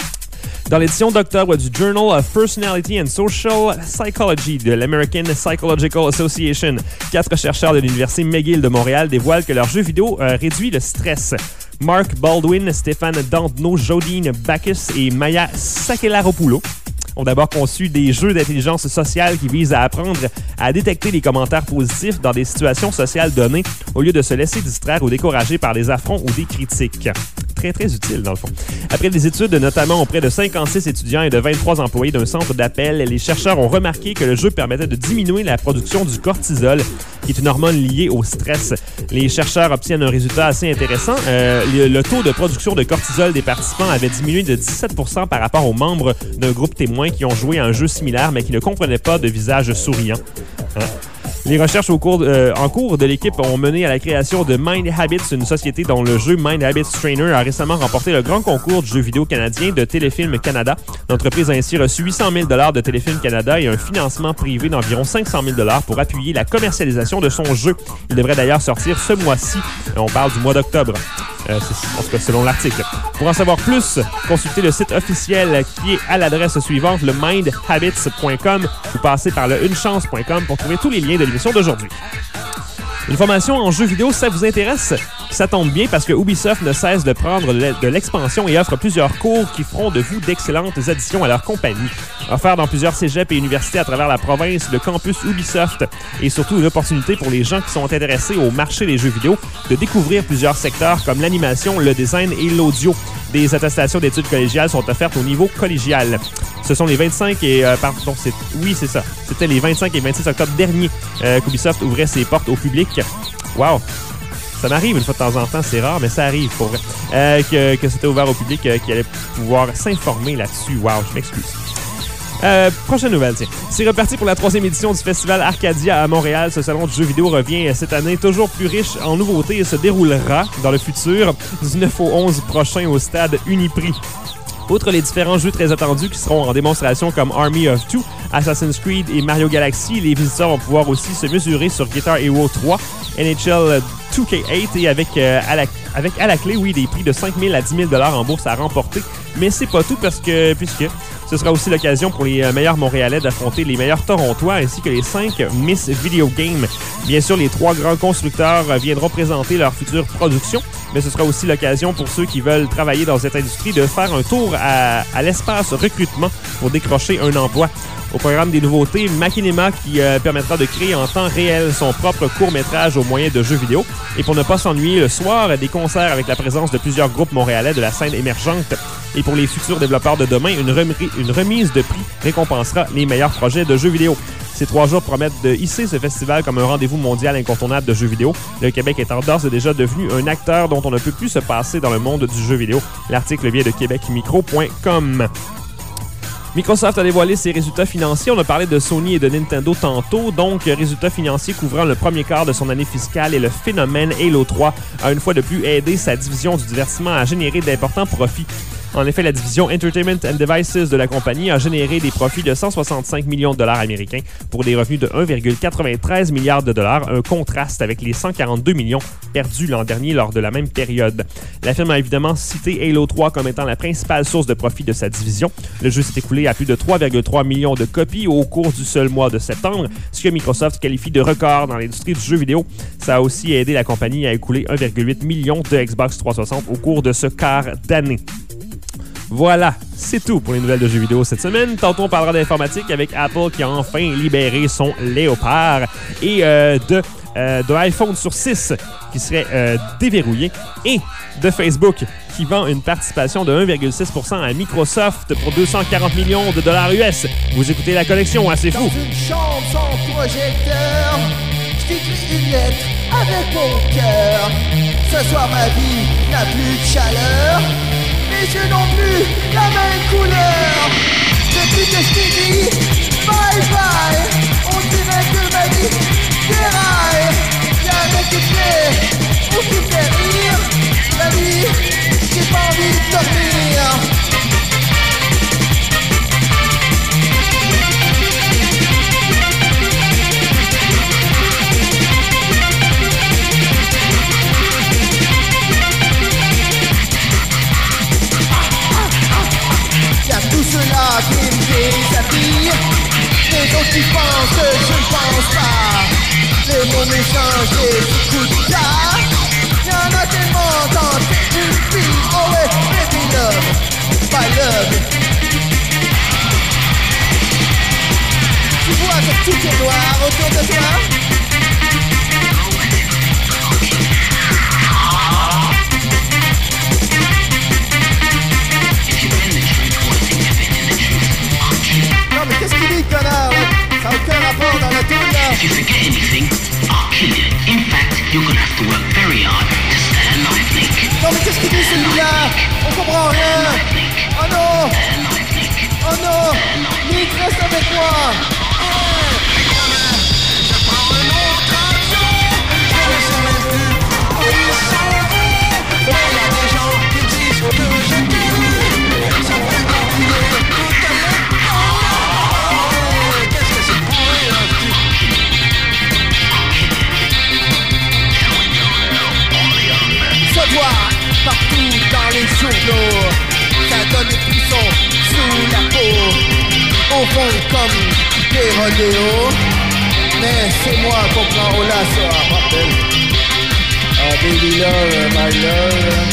Dans l'édition d'octobre du Journal of Personality and Social Psychology de l'American Psychological Association, quatre chercheurs de l'Université McGill de Montréal dévoilent que leur jeu vidéo euh, réduit le stress. Mark Baldwin, Stéphane Dandno, Jodine Bacchus et Maya Sakelaropoulou ont d'abord conçu des jeux d'intelligence sociale qui visent à apprendre à détecter les commentaires positifs dans des situations sociales données au lieu de se laisser distraire ou décourager par des affronts ou des critiques. Très, très utile, dans le fond. Après des études, notamment auprès de cinquante-six étudiants et de vingt-trois employés d'un centre d'appel, les chercheurs ont remarqué que le jeu permettait de diminuer la production du cortisol, qui est une hormone liée au stress. Les chercheurs obtiennent un résultat assez intéressant. Euh, le, le taux de production de cortisol des participants avait diminué de dix-sept pour cent par rapport aux membres d'un groupe témoin qui ont joué à un jeu similaire, mais qui ne comprenaient pas de visage souriant. Hein? Les recherches au cours, euh, en cours de l'équipe ont mené à la création de Mind Habits, une société dont le jeu Mind Habits Trainer a récemment remporté le grand concours du jeu vidéo canadien de Téléfilm Canada. L'entreprise a ainsi reçu huit cent mille dollars de Téléfilm Canada et un financement privé d'environ cinq cent mille dollars pour appuyer la commercialisation de son jeu. Il devrait d'ailleurs sortir ce mois-ci. On parle du mois d'octobre. Euh, c'est, en tout cas, selon l'article. Pour en savoir plus, consultez le site officiel qui est à l'adresse suivante, le mind habits point com, ou passez par le une chance point com pour trouver tous les liens de l'émission d'aujourd'hui. Une formation en jeux vidéo, ça vous intéresse? Ça tombe bien parce que Ubisoft ne cesse de prendre de l'expansion et offre plusieurs cours qui feront de vous d'excellentes additions à leur compagnie. Offert dans plusieurs cégeps et universités à travers la province, le campus Ubisoft est surtout une opportunité pour les gens qui sont intéressés au marché des jeux vidéo de découvrir plusieurs secteurs comme l'animation, le design et l'audio. Des attestations d'études collégiales sont offertes au niveau collégial. Ce sont les vingt-cinq et... Euh, pardon, c'est, oui, c'est ça. C'était les vingt-cinq et vingt-six octobre dernier euh, qu'Ubisoft ouvrait ses portes au public. Wow! Ça m'arrive une fois de temps en temps, c'est rare, mais ça arrive pour vrai. Euh, que, que c'était ouvert au public, euh, qui allait pouvoir s'informer là-dessus. Wow, je m'excuse. Euh, prochaine nouvelle, tiens. C'est reparti pour la troisième édition du Festival Arcadia à Montréal. Ce salon de jeux vidéo revient cette année toujours plus riche en nouveautés et se déroulera dans le futur du neuf au onze prochain au stade Uniprix. Outre les différents jeux très attendus qui seront en démonstration comme Army of Two, Assassin's Creed et Mario Galaxy, les visiteurs vont pouvoir aussi se mesurer sur Guitar Hero trois, N H L deux K huit et avec, euh, à la, avec à la clé, oui, des prix de cinq mille à dix mille dollars en bourse à remporter. Mais c'est pas tout parce que, puisque ce sera aussi l'occasion pour les meilleurs Montréalais d'affronter les meilleurs Torontois ainsi que les cinq Miss Video Game. Bien sûr, les trois grands constructeurs viendront présenter leur future production, mais ce sera aussi l'occasion pour ceux qui veulent travailler dans cette industrie de faire un tour à, à l'espace recrutement pour décrocher un emploi. Au programme des nouveautés, Machinima qui euh, permettra de créer en temps réel son propre court-métrage au moyen de jeux vidéo. Et pour ne pas s'ennuyer le soir, des concerts avec la présence de plusieurs groupes montréalais de la scène émergente. Et pour les futurs développeurs de demain, une, rem- une remise de prix récompensera les meilleurs projets de jeux vidéo. Ces trois jours promettent de hisser ce festival comme un rendez-vous mondial incontournable de jeux vidéo. Le Québec étant d'ores et déjà devenu un acteur dont on ne peut plus se passer dans le monde du jeu vidéo. L'article vient de québec micro point com. Microsoft a dévoilé ses résultats financiers. On a parlé de Sony et de Nintendo tantôt. Donc, résultats financiers couvrant le premier quart de son année fiscale et le phénomène Halo trois a une fois de plus aidé sa division du divertissement à générer d'importants profits. En effet, la division Entertainment and Devices de la compagnie a généré des profits de cent soixante-cinq millions de dollars américains pour des revenus de un virgule quatre-vingt-treize milliard de dollars, un contraste avec les cent quarante-deux millions perdus l'an dernier lors de la même période. La firme a évidemment cité Halo trois comme étant la principale source de profit de sa division. Le jeu s'est écoulé à plus de trois virgule trois millions de copies au cours du seul mois de septembre, ce que Microsoft qualifie de record dans l'industrie du jeu vidéo. Ça a aussi aidé la compagnie à écouler un virgule huit million de Xbox trois cent soixante au cours de ce quart d'année. Voilà, c'est tout pour les nouvelles de jeux vidéo cette semaine. Tantôt, on parlera d'informatique avec Apple qui a enfin libéré son Léopard et euh, de, euh, de iPhone sur six qui serait euh, déverrouillé et de Facebook qui vend une participation de un virgule six pour cent à Microsoft pour deux cent quarante millions de dollars U S. Vous écoutez la collection, hein, c'est fou. Dans une chambre sans projecteur, je t'écris une lettre avec mon cœur. Ce soir, ma vie n'a plus de chaleur. Mes yeux n'ont plus la même couleur. Depuis que je t'ai dit bye bye, on dirait que ma vie déraille. Y'a rien qui te plaît ou qui te fait rire. La vie, j'ai pas envie de dormir. Y'a tout cela qui me déshabille. Les autres qui pensent que je ne pense pas. Les mots méchants, je les écoute pas. Y'en a tellement dans une fille. Oh ouais, baby love, my love. passe tout est noir autour de toi. Non mais qu'est-ce qu'il dit, connard, là? Ça n'a aucun rapport dans la tour, là. If you forget anything, I'll kill you. In fact, you're gonna have to work very hard to stay alive, Nick. Non mais qu'est-ce qu'il dit, celui-là? On comprend rien. Oh non. Oh non. Nick, reste avec moi. Se voit partout dans les journaux, ça donne des frissons sous la peau. Au fond comme des rodéos, mais c'est moi qu'on prend au lasso. Ah, bordel. Ah, baby love, my love.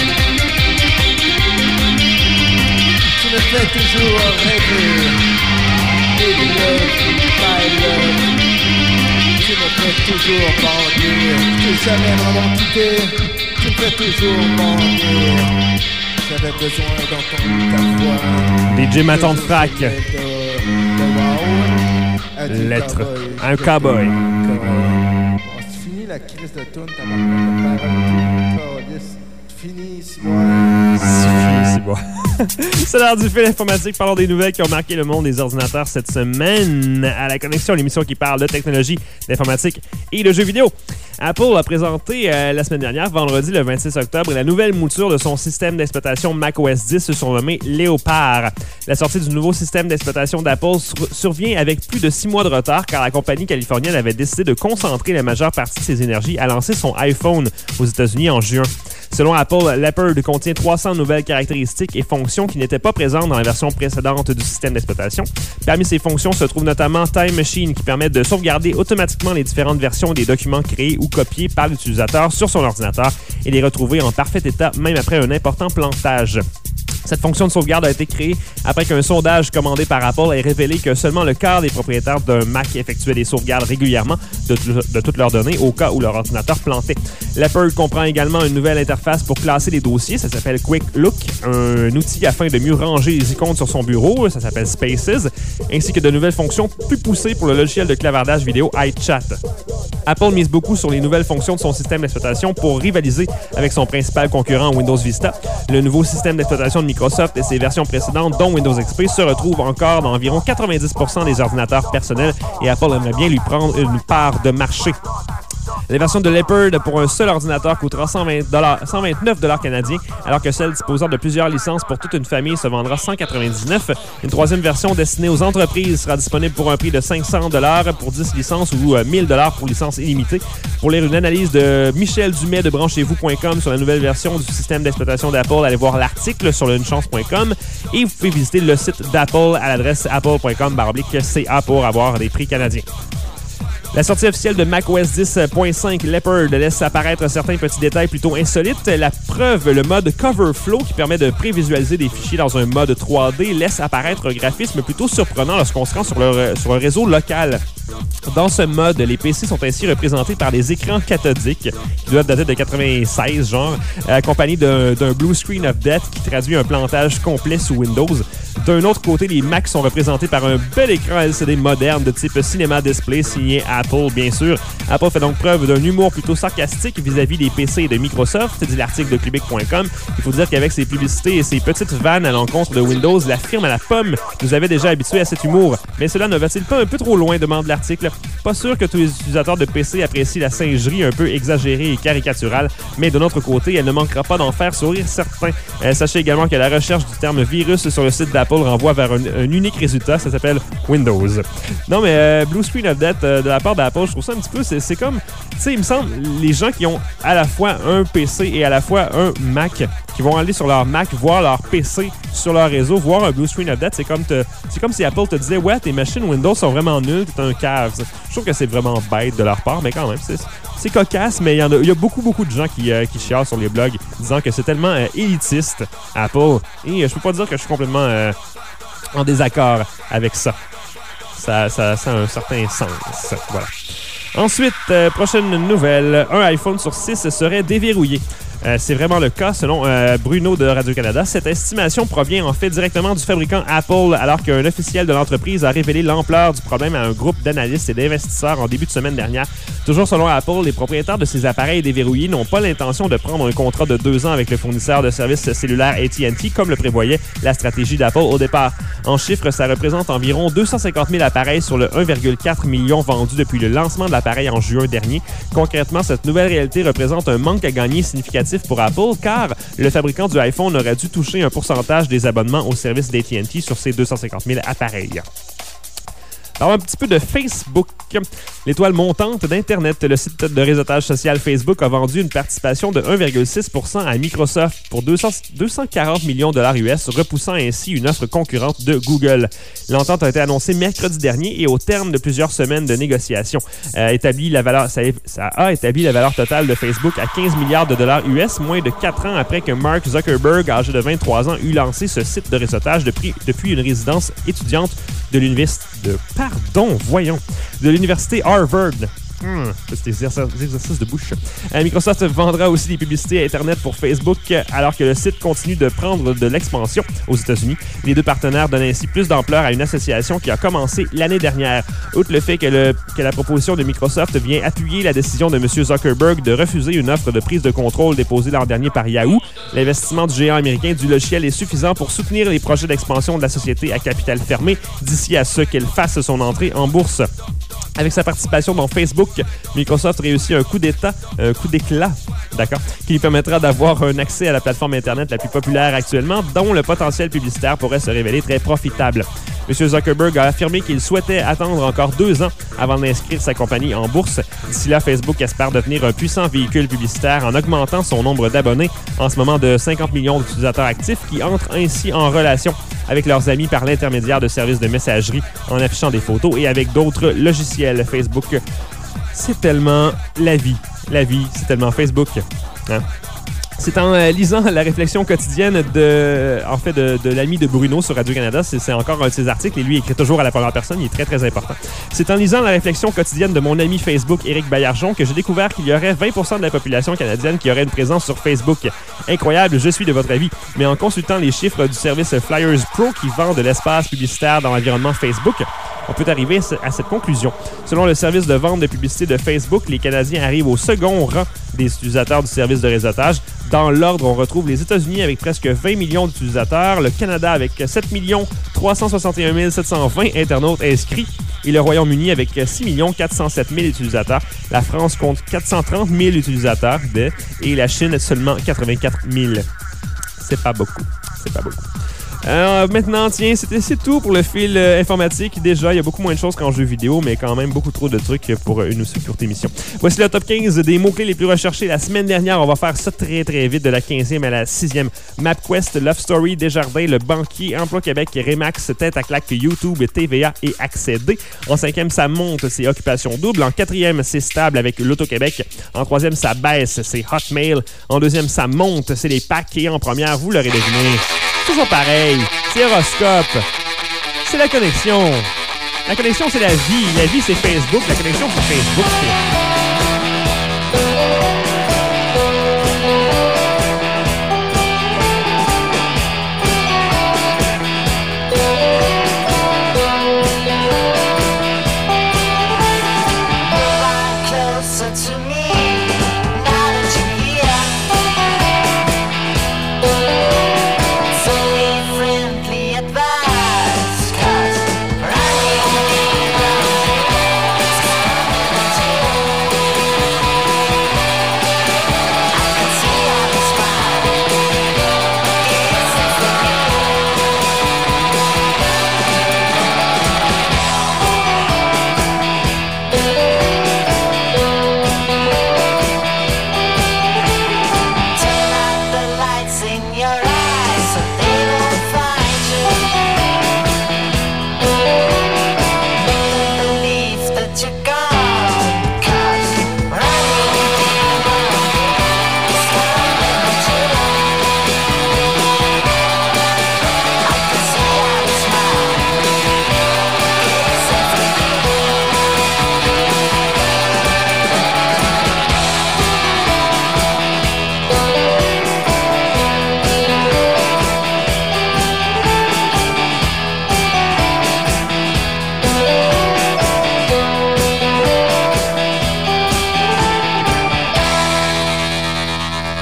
Tu me fais toujours rêver. Baby love, my love. Tu me fais toujours bander. Tu jamais vraiment quitté. Tu me fais toujours bander. J'avais besoin d'entendre ta voix. D J Maton de Frac. Lettre. Un cowboy. C'est fini la crise de toune, t'as marqué C'est fini, c'est moi. C'est fini, c'est moi. C'est l'heure du fil informatique. Parlons des nouvelles qui ont marqué le monde des ordinateurs cette semaine. À la connexion, l'émission qui parle de technologie, d'informatique et de jeux vidéo. Apple a présenté euh, la semaine dernière, vendredi le vingt-six octobre, la nouvelle mouture de son système d'exploitation macOS dix surnommé Léopard. La sortie du nouveau système d'exploitation d'Apple sur- survient avec plus de six mois de retard car la compagnie californienne avait décidé de concentrer la majeure partie de ses énergies à lancer son iPhone aux États-Unis en juin. Selon Apple, Leopard contient trois cents nouvelles caractéristiques et fonctions qui n'étaient pas présentes dans la version précédente du système d'exploitation. Parmi ces fonctions se trouve notamment Time Machine qui permet de sauvegarder automatiquement les différentes versions des documents créés ou copiés par l'utilisateur sur son ordinateur et les retrouver en parfait état même après un important plantage. Cette fonction de sauvegarde a été créée après qu'un sondage commandé par Apple ait révélé que seulement le quart des propriétaires d'un Mac effectuaient des sauvegardes régulièrement de, de toutes leurs données au cas où leur ordinateur plantait. Leopard comprend également une nouvelle interface pour classer les dossiers, ça s'appelle Quick Look, un outil afin de mieux ranger les icônes sur son bureau, ça s'appelle Spaces, ainsi que de nouvelles fonctions plus poussées pour le logiciel de clavardage vidéo iChat. Apple mise beaucoup sur les nouvelles fonctions de son système d'exploitation pour rivaliser avec son principal concurrent Windows Vista. Le nouveau système d'exploitation de Microsoft et ses versions précédentes, dont Windows X P, se retrouvent encore dans environ quatre-vingt-dix pour cent des ordinateurs personnels et Apple aimerait bien lui prendre une part de marché. La version de Leopard pour un seul ordinateur coûtera cent vingt-neuf dollars canadiens, alors que celle disposant de plusieurs licences pour toute une famille se vendra cent quatre-vingt-dix-neuf. Une troisième version destinée aux entreprises sera disponible pour un prix de cinq cents dollars pour dix licences ou mille dollars pour licence illimitée. Pour lire une analyse de Michel Dumais de branchez-vous point com sur la nouvelle version du système d'exploitation d'Apple, allez voir l'article sur le une chance point com et vous pouvez visiter le site d'Apple à l'adresse apple point com barre oblique C A pour avoir des prix canadiens. La sortie officielle de macOS dix point cinq Leopard laisse apparaître certains petits détails plutôt insolites. La preuve, le mode Coverflow, qui permet de prévisualiser des fichiers dans un mode trois D, laisse apparaître un graphisme plutôt surprenant lorsqu'on se rend sur, le, sur un réseau local. Dans ce mode, les P C sont ainsi représentés par des écrans cathodiques qui doivent dater de quatre-vingt-seize, genre, accompagnés d'un, d'un blue screen of death qui traduit un plantage complet sous Windows. D'un autre côté, les Macs sont représentés par un bel écran L C D moderne de type Cinema Display signé Apple, bien sûr. Apple fait donc preuve d'un humour plutôt sarcastique vis-à-vis des P C de Microsoft, dit l'article de Cubic point com. Il faut dire qu'avec ses publicités et ses petites vannes à l'encontre de Windows, la firme à la pomme nous avait déjà habitués à cet humour. Mais cela ne va-t-il pas un peu trop loin, demande l'article. Pas sûr que tous les utilisateurs de P C apprécient la singerie un peu exagérée et caricaturale, mais de notre côté, elle ne manquera pas d'en faire sourire certains. Euh, sachez également que la recherche du terme virus sur le site d'Apple renvoie vers un, un unique résultat, ça s'appelle Windows. Non, mais euh, Blue Screen of Death euh, de la part d'Apple, je trouve ça un petit peu, c'est, c'est comme, tu sais, il me semble, les gens qui ont à la fois un P C et à la fois un Mac, qui vont aller sur leur Mac, voir leur P C sur leur réseau, voir un Blue Screen of Death, c'est comme, te, c'est comme si Apple te disait « Ouais, tes machines Windows sont vraiment nulles, t'es un cave. » Je trouve que c'est vraiment bête de leur part, mais quand même, c'est, c'est cocasse, mais il y, en a, il y a beaucoup, beaucoup de gens qui, euh, qui chialent sur les blogs disant que c'est tellement euh, élitiste, Apple, et euh, je peux pas dire que je suis complètement euh, en désaccord avec ça. ça, ça, ça a un certain sens. Voilà. Ensuite, euh, prochaine nouvelle, un iPhone sur six serait déverrouillé. Euh, c'est vraiment le cas selon euh, Bruno de Radio-Canada. Cette estimation provient en fait directement du fabricant Apple, alors qu'un officiel de l'entreprise a révélé l'ampleur du problème à un groupe d'analystes et d'investisseurs en début de semaine dernière. Toujours selon Apple, les propriétaires de ces appareils déverrouillés n'ont pas l'intention de prendre un contrat de deux ans avec le fournisseur de services cellulaires A T and T, comme le prévoyait la stratégie d'Apple au départ. En chiffres, ça représente environ deux cent cinquante mille appareils sur le un virgule quatre million vendus depuis le lancement de l'appareil en juin dernier. Concrètement, cette nouvelle réalité représente un manque à gagner significatif pour Apple, car le fabricant du iPhone aurait dû toucher un pourcentage des abonnements au service d'A T and T sur ces deux cent cinquante mille appareils. Alors, un petit peu de Facebook. L'étoile montante d'Internet, le site de réseautage social Facebook, a vendu une participation de un virgule six pour cent à Microsoft pour deux cent quarante millions de dollars U S, repoussant ainsi une offre concurrente de Google. L'entente a été annoncée mercredi dernier et au terme de plusieurs semaines de négociations. Euh, établi la valeur, ça, ça a établi la valeur totale de Facebook à quinze milliards de dollars U S, moins de quatre ans après que Mark Zuckerberg, âgé de vingt-trois ans, eut lancé ce site de réseautage depuis, depuis une résidence étudiante de l'université de pardon, voyons, de l'université Harvard. Hum, petit exercice de bouche. Euh, Microsoft vendra aussi des publicités à Internet pour Facebook alors que le site continue de prendre de l'expansion aux États-Unis. Les deux partenaires donnent ainsi plus d'ampleur à une association qui a commencé l'année dernière. Outre le fait que, le, que la proposition de Microsoft vient appuyer la décision de M. Zuckerberg de refuser une offre de prise de contrôle déposée l'an dernier par Yahoo, l'investissement du géant américain du logiciel est suffisant pour soutenir les projets d'expansion de la société à capital fermé d'ici à ce qu'elle fasse son entrée en bourse. Avec sa participation dans Facebook, Microsoft réussit un coup d'état, un coup d'éclat, d'accord, qui lui permettra d'avoir un accès à la plateforme Internet la plus populaire actuellement, dont le potentiel publicitaire pourrait se révéler très profitable. M. Zuckerberg a affirmé qu'il souhaitait attendre encore deux ans avant d'inscrire sa compagnie en bourse. D'ici là, Facebook espère devenir un puissant véhicule publicitaire en augmentant son nombre d'abonnés, en ce moment de cinquante millions d'utilisateurs actifs qui entrent ainsi en relation avec leurs amis par l'intermédiaire de services de messagerie en affichant des photos et avec d'autres logiciels. Facebook, c'est tellement la vie. La vie, c'est tellement Facebook. Hein? C'est en euh, lisant la réflexion quotidienne de, en fait, de, de l'ami de Bruno sur Radio-Canada. C'est, c'est encore un de ses articles et lui écrit toujours à la première personne. Il est très, très important. C'est en lisant la réflexion quotidienne de mon ami Facebook, Éric Baillargeon, que j'ai découvert qu'il y aurait vingt pour cent de la population canadienne qui aurait une présence sur Facebook. Incroyable, je suis de votre avis. Mais en consultant les chiffres du service Flyers Pro qui vend de l'espace publicitaire dans l'environnement Facebook, on peut arriver à cette conclusion. Selon le service de vente de publicité de Facebook, les Canadiens arrivent au second rang des utilisateurs du service de réseautage. Dans l'ordre, on retrouve les États-Unis avec presque vingt millions d'utilisateurs, le Canada avec sept millions trois cent soixante et un mille sept cent vingt internautes inscrits et le Royaume-Uni avec six millions quatre cent sept mille utilisateurs. La France compte quatre cent trente mille utilisateurs de, et la Chine seulement quatre-vingt-quatre mille. C'est pas beaucoup. C'est pas beaucoup. Alors, maintenant, tiens, c'était, c'est tout pour le fil euh, informatique. Déjà, il y a beaucoup moins de choses qu'en jeux vidéo, mais quand même beaucoup trop de trucs pour une aussi courte émission. Voici le top quinze des mots-clés les plus recherchés la semaine dernière. On va faire ça très, très vite, de la quinzième à la sixième. MapQuest, Love Story, Desjardins, Le Banquier, Emploi Québec, Remax, Tête à claque, YouTube, T V A et Accéder. En cinquième, ça monte, c'est Occupation Double. En quatrième, c'est Stable avec l'Auto-Québec. En troisième, ça baisse, c'est Hotmail. En deuxième, ça monte, c'est les packs. Et en première, vous l'aurez deviné, c'est toujours pareil. C'est Horoscope. C'est la connexion. La connexion, c'est la vie. La vie, c'est Facebook. La connexion, c'est Facebook.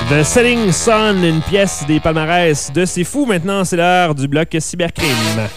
The Setting Sun, une pièce des palmarès de C'est Fou. Maintenant, c'est l'heure du bloc Cybercrime.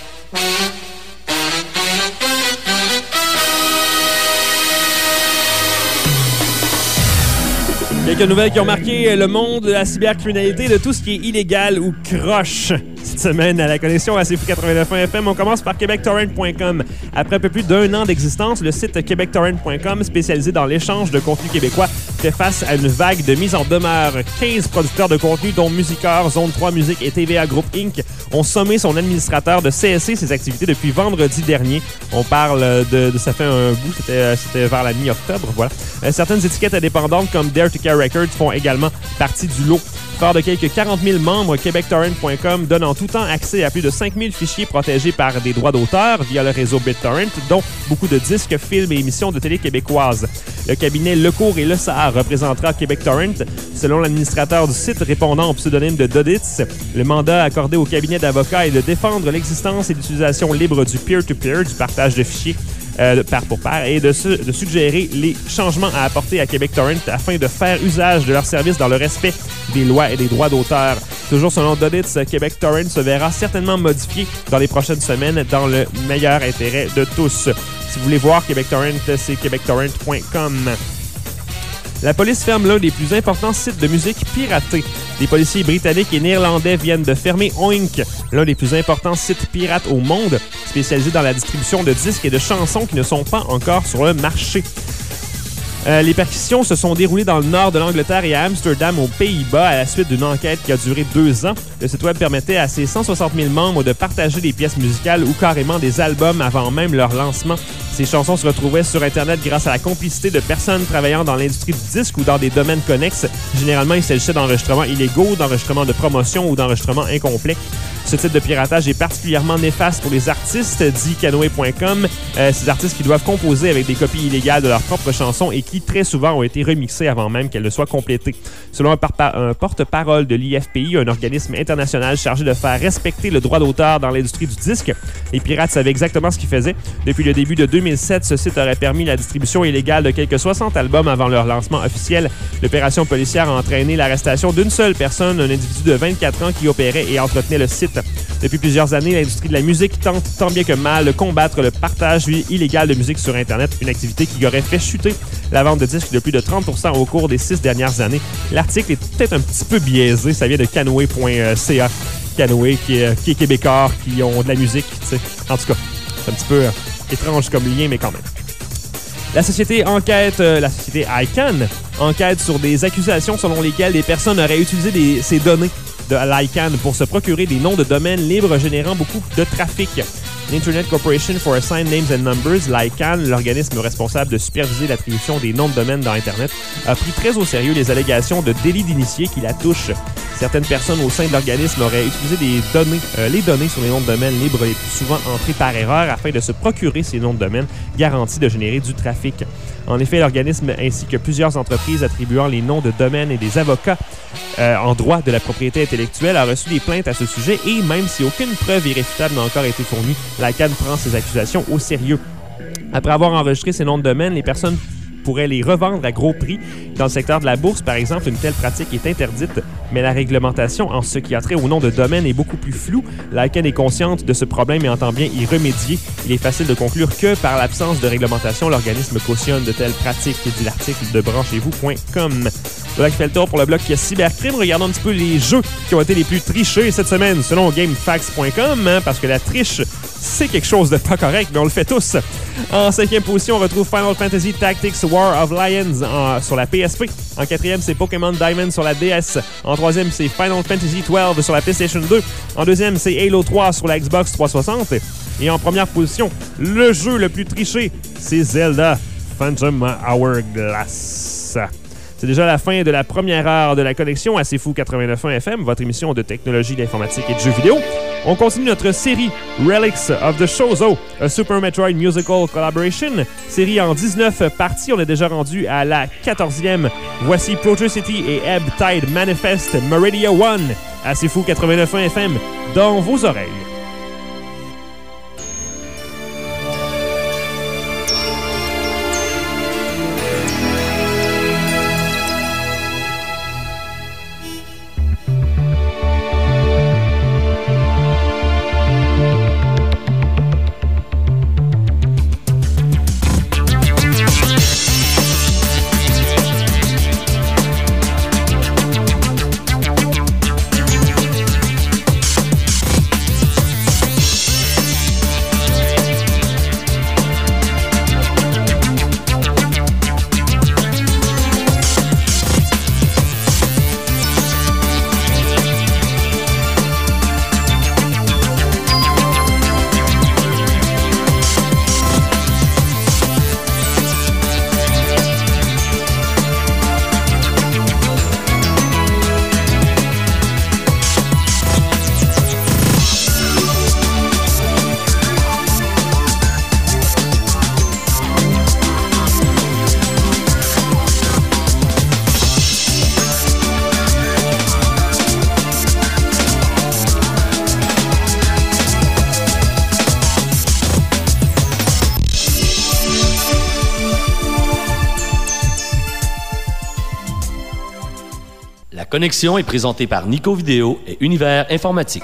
Quelques nouvelles qui ont marqué le monde de la cybercriminalité, de tout ce qui est illégal ou croche. Cette semaine, à la connexion à C F U quatre-vingt-neuf point F M, on commence par Québec Torrent point com. Après un peu plus d'un an d'existence, le site Québec Torrent point com, spécialisé dans l'échange de contenu québécois, fait face à une vague de mise en demeure. quinze producteurs de contenu, dont Musiqueur, Zone trois Musique et T V A Group Incorporated, ont sommé son administrateur de cesser ses activités depuis vendredi dernier. On parle de, de ça fait un bout, c'était, c'était vers la mi-octobre, voilà. Certaines étiquettes indépendantes comme Dare to Care Records font également partie du lot. Fort de quelques quarante mille membres, Québec Torrent point com donne en tout temps accès à plus de cinq mille fichiers protégés par des droits d'auteur via le réseau BitTorrent, dont beaucoup de disques, films et émissions de télé québécoises. Le cabinet Lecourt et Le Sahar représentera Québec Torrent. Selon l'administrateur du site répondant au pseudonyme de Doditz, le mandat accordé au cabinet d'avocats est de défendre l'existence et l'utilisation libre du peer-to-peer, du partage de fichiers Euh, pair pour pair, et de, su- de suggérer les changements à apporter à Québec Torrent afin de faire usage de leurs services dans le respect des lois et des droits d'auteur. Toujours selon Doditz, Québec Torrent se verra certainement modifié dans les prochaines semaines dans le meilleur intérêt de tous. Si vous voulez voir Québec Torrent, c'est québec torrent point com. La police ferme l'un des plus importants sites de musique piratée. Les policiers britanniques et néerlandais viennent de fermer Oink, l'un des plus importants sites pirates au monde, spécialisé dans la distribution de disques et de chansons qui ne sont pas encore sur le marché. Euh, les perquisitions se sont déroulées dans le nord de l'Angleterre et à Amsterdam, aux Pays-Bas, à la suite d'une enquête qui a duré deux ans. Le site web permettait à ses cent soixante mille membres de partager des pièces musicales ou carrément des albums avant même leur lancement. Ces chansons se retrouvaient sur Internet grâce à la complicité de personnes travaillant dans l'industrie du disque ou dans des domaines connexes. Généralement, il s'agissait d'enregistrements illégaux, d'enregistrements de promotion ou d'enregistrements incomplets. Ce type de piratage est particulièrement néfaste pour les artistes, dit Canoë point com. Euh, ces artistes qui doivent composer avec des copies illégales de leurs propres chansons et qui, très souvent, ont été remixées avant même qu'elles ne soient complétées. Selon un, par- un porte-parole de l'I F P I, un organisme international chargé de faire respecter le droit d'auteur dans l'industrie du disque, les pirates savaient exactement ce qu'ils faisaient. Depuis le début de deux mille sept, ce site aurait permis la distribution illégale de quelques soixante albums avant leur lancement officiel. L'opération policière a entraîné l'arrestation d'une seule personne, un individu de vingt-quatre ans qui opérait et entretenait le site. Depuis plusieurs années, l'industrie de la musique tente tant bien que mal de combattre le partage illégal de musique sur Internet, une activité qui aurait fait chuter la vente de disques de plus de trente pour cent au cours des six dernières années. L'article est peut-être un petit peu biaisé, ça vient de canoë point c a. Canoë, qui est, qui est québécois, qui ont de la musique, tu sais. En tout cas, c'est un petit peu euh, étrange comme lien, mais quand même. La société enquête, euh, la société ICANN enquête sur des accusations selon lesquelles des personnes auraient utilisé des, ces données de l'ICANN pour se procurer des noms de domaines libres générant beaucoup de trafic. L'Internet Corporation for Assigned Names and Numbers, l'ICANN, l'organisme responsable de superviser l'attribution des noms de domaine dans Internet, a pris très au sérieux les allégations de délit d'initié qui la touchent. Certaines personnes au sein de l'organisme auraient utilisé des données, euh, les données sur les noms de domaine libres les plus souvent entrées par erreur afin de se procurer ces noms de domaine garantis de générer du trafic. En effet, l'organisme ainsi que plusieurs entreprises attribuant les noms de domaine et des avocats euh, en droit de la propriété intellectuelle a reçu des plaintes à ce sujet et même si aucune preuve irréfutable n'a encore été fournie, l'ICANN prend ces accusations au sérieux. Après avoir enregistré ces noms de domaine, les personnes pourraient les revendre à gros prix. Dans le secteur de la bourse, par exemple, une telle pratique est interdite, mais la réglementation en ce qui a trait au nom de domaine est beaucoup plus floue. L'ICANN est consciente de ce problème et entend bien y remédier. Il est facile de conclure que, par l'absence de réglementation, l'organisme cautionne de telles pratiques, dit l'article de branchez-vous point com. Voilà qui fait le tour pour le bloc Cybercrime. Regardons un petit peu les jeux qui ont été les plus trichés cette semaine, selon gamefax point com, hein, parce que la triche, c'est quelque chose de pas correct, mais on le fait tous. En cinquième position, on retrouve Final Fantasy Tactics War of Lions en, sur la P S P. En quatrième, c'est Pokémon Diamond sur la D S. En troisième, c'est Final Fantasy douze sur la PlayStation deux. En deuxième, c'est Halo trois sur la Xbox trois cent soixante. Et en première position, le jeu le plus triché, c'est Zelda Phantom Hourglass. C'est déjà la fin de la première heure de la connexion à C'est Fou quatre-vingt-neuf point un F M, votre émission de technologie, d'informatique et de jeux vidéo. On continue notre série Relics of the Shozo, a Super Metroid Musical Collaboration. Série en dix-neuf parties, on est déjà rendu à la quatorzième. Voici Proto-City et Ebb Tide Manifest Meridia One à C'est Fou quatre-vingt-neuf point un F M, dans vos oreilles. Connexion est présentée par Nico Vidéo et Univers Informatique.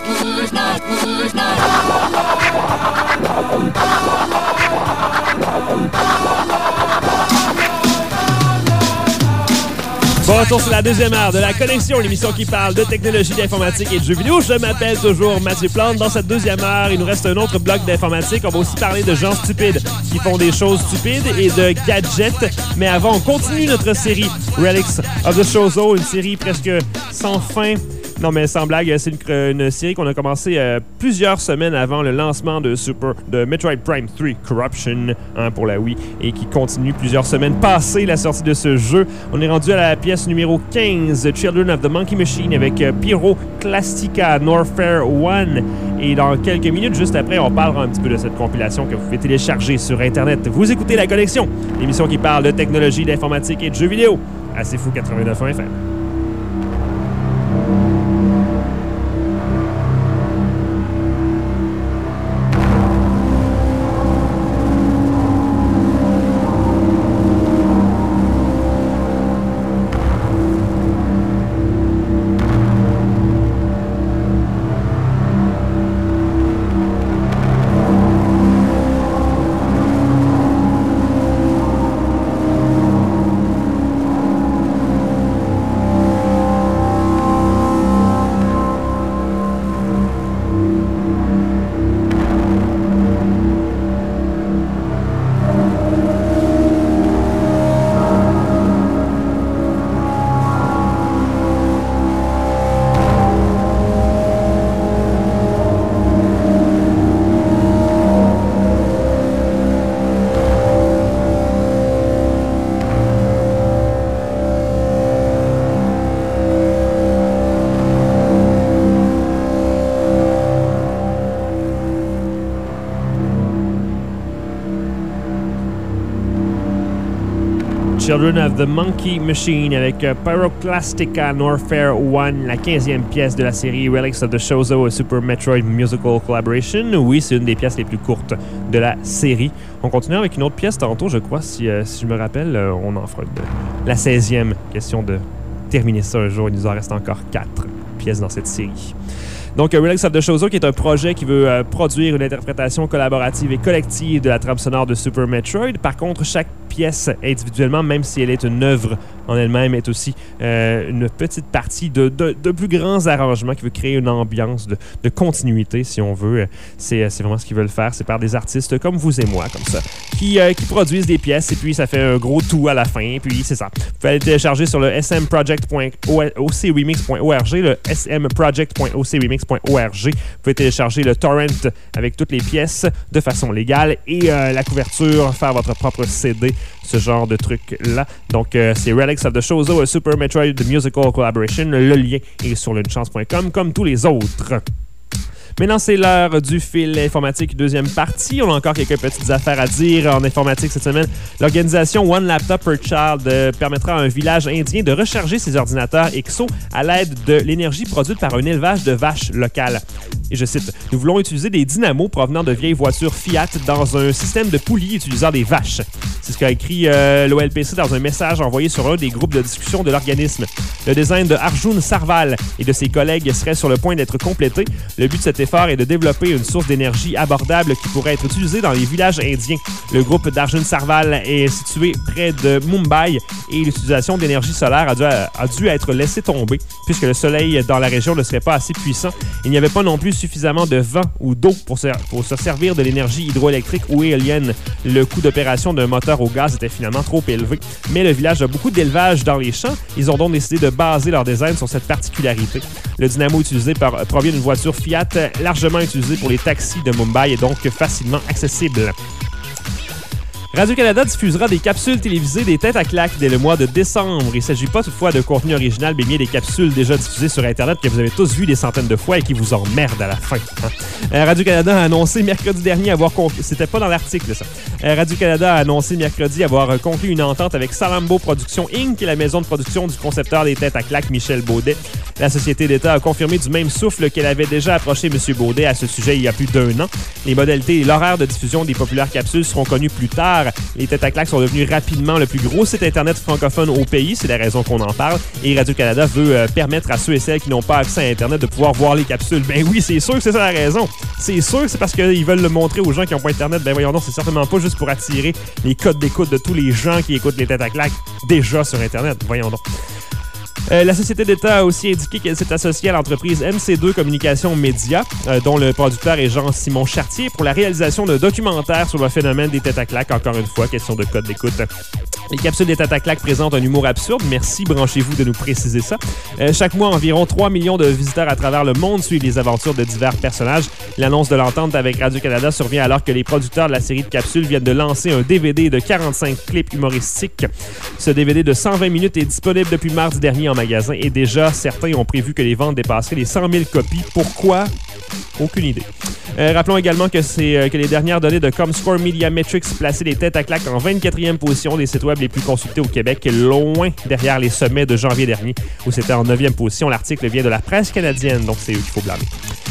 Bon retour sur la deuxième heure de la Connexion, l'émission qui parle de technologie, d'informatique et de jeux vidéo. Je m'appelle toujours Mathieu Plante. Dans cette deuxième heure, il nous reste un autre bloc d'informatique. On va aussi parler de gens stupides qui font des choses stupides et de gadgets. Mais avant, on continue notre série Relics of the Shozo, une série presque sans fin. Non, mais sans blague, c'est une, une série qu'on a commencé euh, plusieurs semaines avant le lancement de Super de Metroid Prime trois Corruption hein, pour la Wii et qui continue plusieurs semaines passées la sortie de ce jeu. On est rendu à la pièce numéro quinze, Children of the Monkey Machine avec euh, Pyroclastica Warfare un. Et dans quelques minutes, juste après, on parlera un petit peu de cette compilation que vous pouvez télécharger sur Internet. Vous écoutez La Connexion, l'émission qui parle de technologie, d'informatique et de jeux vidéo à C'est Fou quatre-vingt-neuf F M. Children of the Monkey Machine avec uh, Pyroclastica Warfare un, la quinzième pièce de la série Relics of the Shozo, a Super Metroid Musical Collaboration. Oui, c'est une des pièces les plus courtes de la série. On continue avec une autre pièce tantôt, je crois, si, euh, si je me rappelle, euh, on en fera de la seizième. Question de terminer ça un jour. Il nous en reste encore quatre pièces dans cette série. Donc, Relics of the Shozo, qui est un projet qui veut euh, produire une interprétation collaborative et collective de la trame sonore de Super Metroid. Par contre, chaque pièce individuellement, même si elle est une œuvre en elle-même, est aussi euh, une petite partie de, de, de plus grands arrangements qui veut créer une ambiance de, de continuité, si on veut. C'est, c'est vraiment ce qu'ils veulent faire. C'est par des artistes comme vous et moi, comme ça, qui, euh, qui produisent des pièces et puis ça fait un gros tout à la fin. Puis c'est ça. Vous pouvez aller télécharger sur le s m project point o c remix point org, le s m project point o c remix point org. Vous pouvez télécharger le torrent avec toutes les pièces de façon légale et euh, la couverture, faire votre propre C D, ce genre de truc-là. Donc, euh, c'est Relics of the Shozo, a Super Metroid Musical Collaboration. Le lien est sur lunechance point com, comme tous les autres. Maintenant, c'est l'heure du fil informatique, deuxième partie. On a encore quelques petites affaires à dire en informatique cette semaine. L'organisation One Laptop per Child euh, permettra à un village indien de recharger ses ordinateurs Exo à l'aide de l'énergie produite par un élevage de vaches locales. Et je cite, « Nous voulons utiliser des dynamos provenant de vieilles voitures Fiat dans un système de poulies utilisant des vaches. » C'est ce qu'a écrit euh, l'O L P C dans un message envoyé sur un des groupes de discussion de l'organisme. Le design de Arjun Sarval et de ses collègues serait sur le point d'être complété. Le but de cet effort est de développer une source d'énergie abordable qui pourrait être utilisée dans les villages indiens. Le groupe d'Arjun Sarval est situé près de Mumbai et l'utilisation d'énergie solaire a dû, a dû être laissée tomber puisque le soleil dans la région ne serait pas assez puissant. Il n'y avait pas non plus suffisamment de vent ou d'eau pour se, pour se servir de l'énergie hydroélectrique ou éolienne. Le coût d'opération d'un moteur au gaz était finalement trop élevé. Mais le village a beaucoup d'élevage dans les champs. Ils ont donc décidé de baser leur design sur cette particularité. Le dynamo utilisé par, provient d'une voiture Fiat largement utilisée pour les taxis de Mumbai et donc facilement accessible. Radio-Canada diffusera des capsules télévisées des têtes à claques dès le mois de décembre. Il ne s'agit pas toutefois de contenu original, mais bien des capsules déjà diffusées sur Internet que vous avez tous vues des centaines de fois et qui vous emmerdent à la fin. Hein? Radio-Canada a annoncé mercredi dernier avoir conclu... C'était pas dans l'article, ça. Radio-Canada a annoncé mercredi avoir conclu une entente avec Salambo Productions Incorporée, qui est la maison de production du concepteur des têtes à claques, Michel Baudet. La société d'État a confirmé du même souffle qu'elle avait déjà approché M. Baudet à ce sujet il y a plus d'un an. Les modalités et l'horaire de diffusion des populaires capsules seront connus plus tard, auditeurs. Les Têtes à claque sont devenus rapidement le plus gros site Internet francophone au pays. C'est la raison qu'on en parle. Et Radio-Canada veut euh, permettre à ceux et celles qui n'ont pas accès à Internet de pouvoir voir les capsules. Ben oui, c'est sûr que c'est ça la raison. C'est sûr que c'est parce qu'ils veulent le montrer aux gens qui n'ont pas Internet. Ben voyons donc, c'est certainement pas juste pour attirer les codes d'écoute de tous les gens qui écoutent les Têtes à claque déjà sur Internet. Voyons donc. Euh, la société d'État a aussi indiqué qu'elle s'est associée à l'entreprise M C deux Communication Média, euh, dont le producteur est Jean-Simon Chartier, pour la réalisation d'un documentaire sur le phénomène des têtes à claques. Encore une fois, question de code d'écoute. Les capsules des têtes à claques présentent un humour absurde. Merci, branchez-vous de nous préciser ça. Euh, chaque mois, environ trois millions de visiteurs à travers le monde suivent les aventures de divers personnages. L'annonce de l'entente avec Radio-Canada survient alors que les producteurs de la série de capsules viennent de lancer un D V D de quarante-cinq clips humoristiques. Ce D V D de cent vingt minutes est disponible depuis mardi dernier en magasin et déjà, certains ont prévu que les ventes dépasseraient les cent mille copies. Pourquoi? Aucune idée. Euh, rappelons également que, c'est, euh, que les dernières données de Comscore Media Metrics plaçaient les Têtes à claques en vingt-quatrième position des sites web les plus consultés au Québec, loin derrière les sommets de janvier dernier, où c'était en neuvième position. L'article vient de la presse canadienne, donc c'est eux qu'il faut blâmer.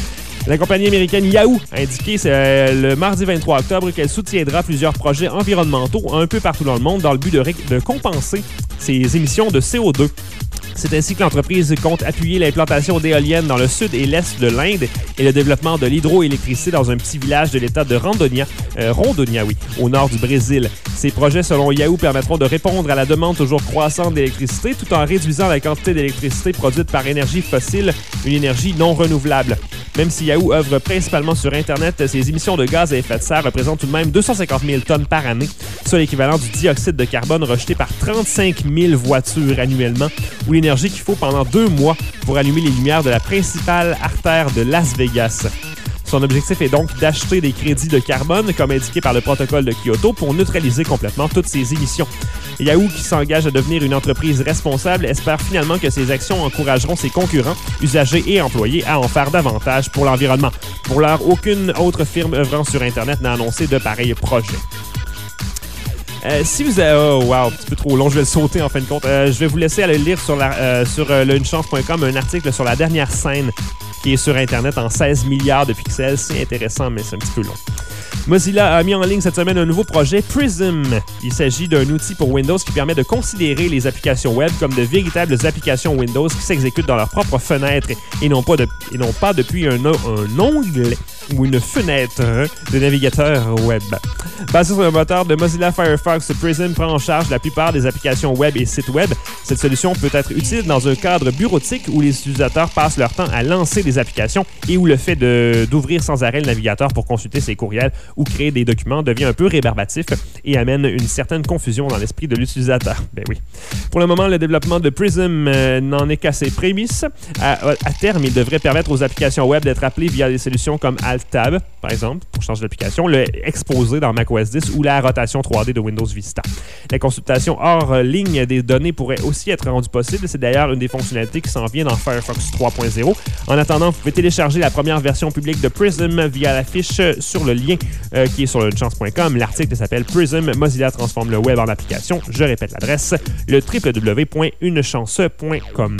La compagnie américaine Yahoo a indiqué euh, le mardi vingt-trois octobre qu'elle soutiendra plusieurs projets environnementaux un peu partout dans le monde dans le but de, ré- de compenser ses émissions de C O deux. C'est ainsi que l'entreprise compte appuyer l'implantation d'éoliennes dans le sud et l'est de l'Inde et le développement de l'hydroélectricité dans un petit village de l'état de Rondônia, euh, Rondônia, oui, au nord du Brésil. Ces projets, selon Yahoo, permettront de répondre à la demande toujours croissante d'électricité tout en réduisant la quantité d'électricité produite par énergie fossile, une énergie non renouvelable. Même si Yahoo œuvre principalement sur Internet, ses émissions de gaz à effet de serre représentent tout de même deux cent cinquante mille tonnes par année, soit l'équivalent du dioxyde de carbone rejeté par trente-cinq mille voitures annuellement, ou l'énergie qu'il faut pendant deux mois pour allumer les lumières de la principale artère de Las Vegas. Son objectif est donc d'acheter des crédits de carbone, comme indiqué par le protocole de Kyoto, pour neutraliser complètement toutes ces émissions. Yahoo, qui s'engage à devenir une entreprise responsable, espère finalement que ses actions encourageront ses concurrents, usagers et employés à en faire davantage pour l'environnement. Pour l'heure, aucune autre firme œuvrant sur Internet n'a annoncé de pareils projets. Euh, si vous avez... Oh, wow, un petit peu trop long, je vais le sauter en fin de compte. Euh, je vais vous laisser aller lire sur, la, euh, sur euh, le une chance point com un article sur la dernière scène qui est sur Internet en seize milliards de pixels. C'est intéressant, mais c'est un petit peu long. Mozilla a mis en ligne cette semaine un nouveau projet, Prism. Il s'agit d'un outil pour Windows qui permet de considérer les applications web comme de véritables applications Windows qui s'exécutent dans leur propre fenêtre et non pas, de, et non pas depuis un, un onglet ou une fenêtre de navigateur web. Basé sur le moteur de Mozilla Firefox, Prism prend en charge la plupart des applications web et sites web. Cette solution peut être utile dans un cadre bureautique où les utilisateurs passent leur temps à lancer des applications et où le fait de, d'ouvrir sans arrêt le navigateur pour consulter ses courriels ou créer des documents devient un peu rébarbatif et amène une certaine confusion dans l'esprit de l'utilisateur. Ben oui. Pour le moment, le développement de Prism euh, n'en est qu'à ses prémices. À, à terme, il devrait permettre aux applications web d'être appelées via des solutions comme Alt-Tab, par exemple, pour changer d'application, le exposé dans macOS dix ou la rotation trois D de Windows Vista. La consultation hors ligne des données pourrait aussi être rendue possible. C'est d'ailleurs une des fonctionnalités qui s'en vient dans Firefox trois point zéro. En attendant, vous pouvez télécharger la première version publique de Prism via la fiche sur le lien euh, qui est sur le une chance point com. L'article s'appelle Prism, Mozilla transforme le web en application. Je répète l'adresse, le w w w point une chance point com.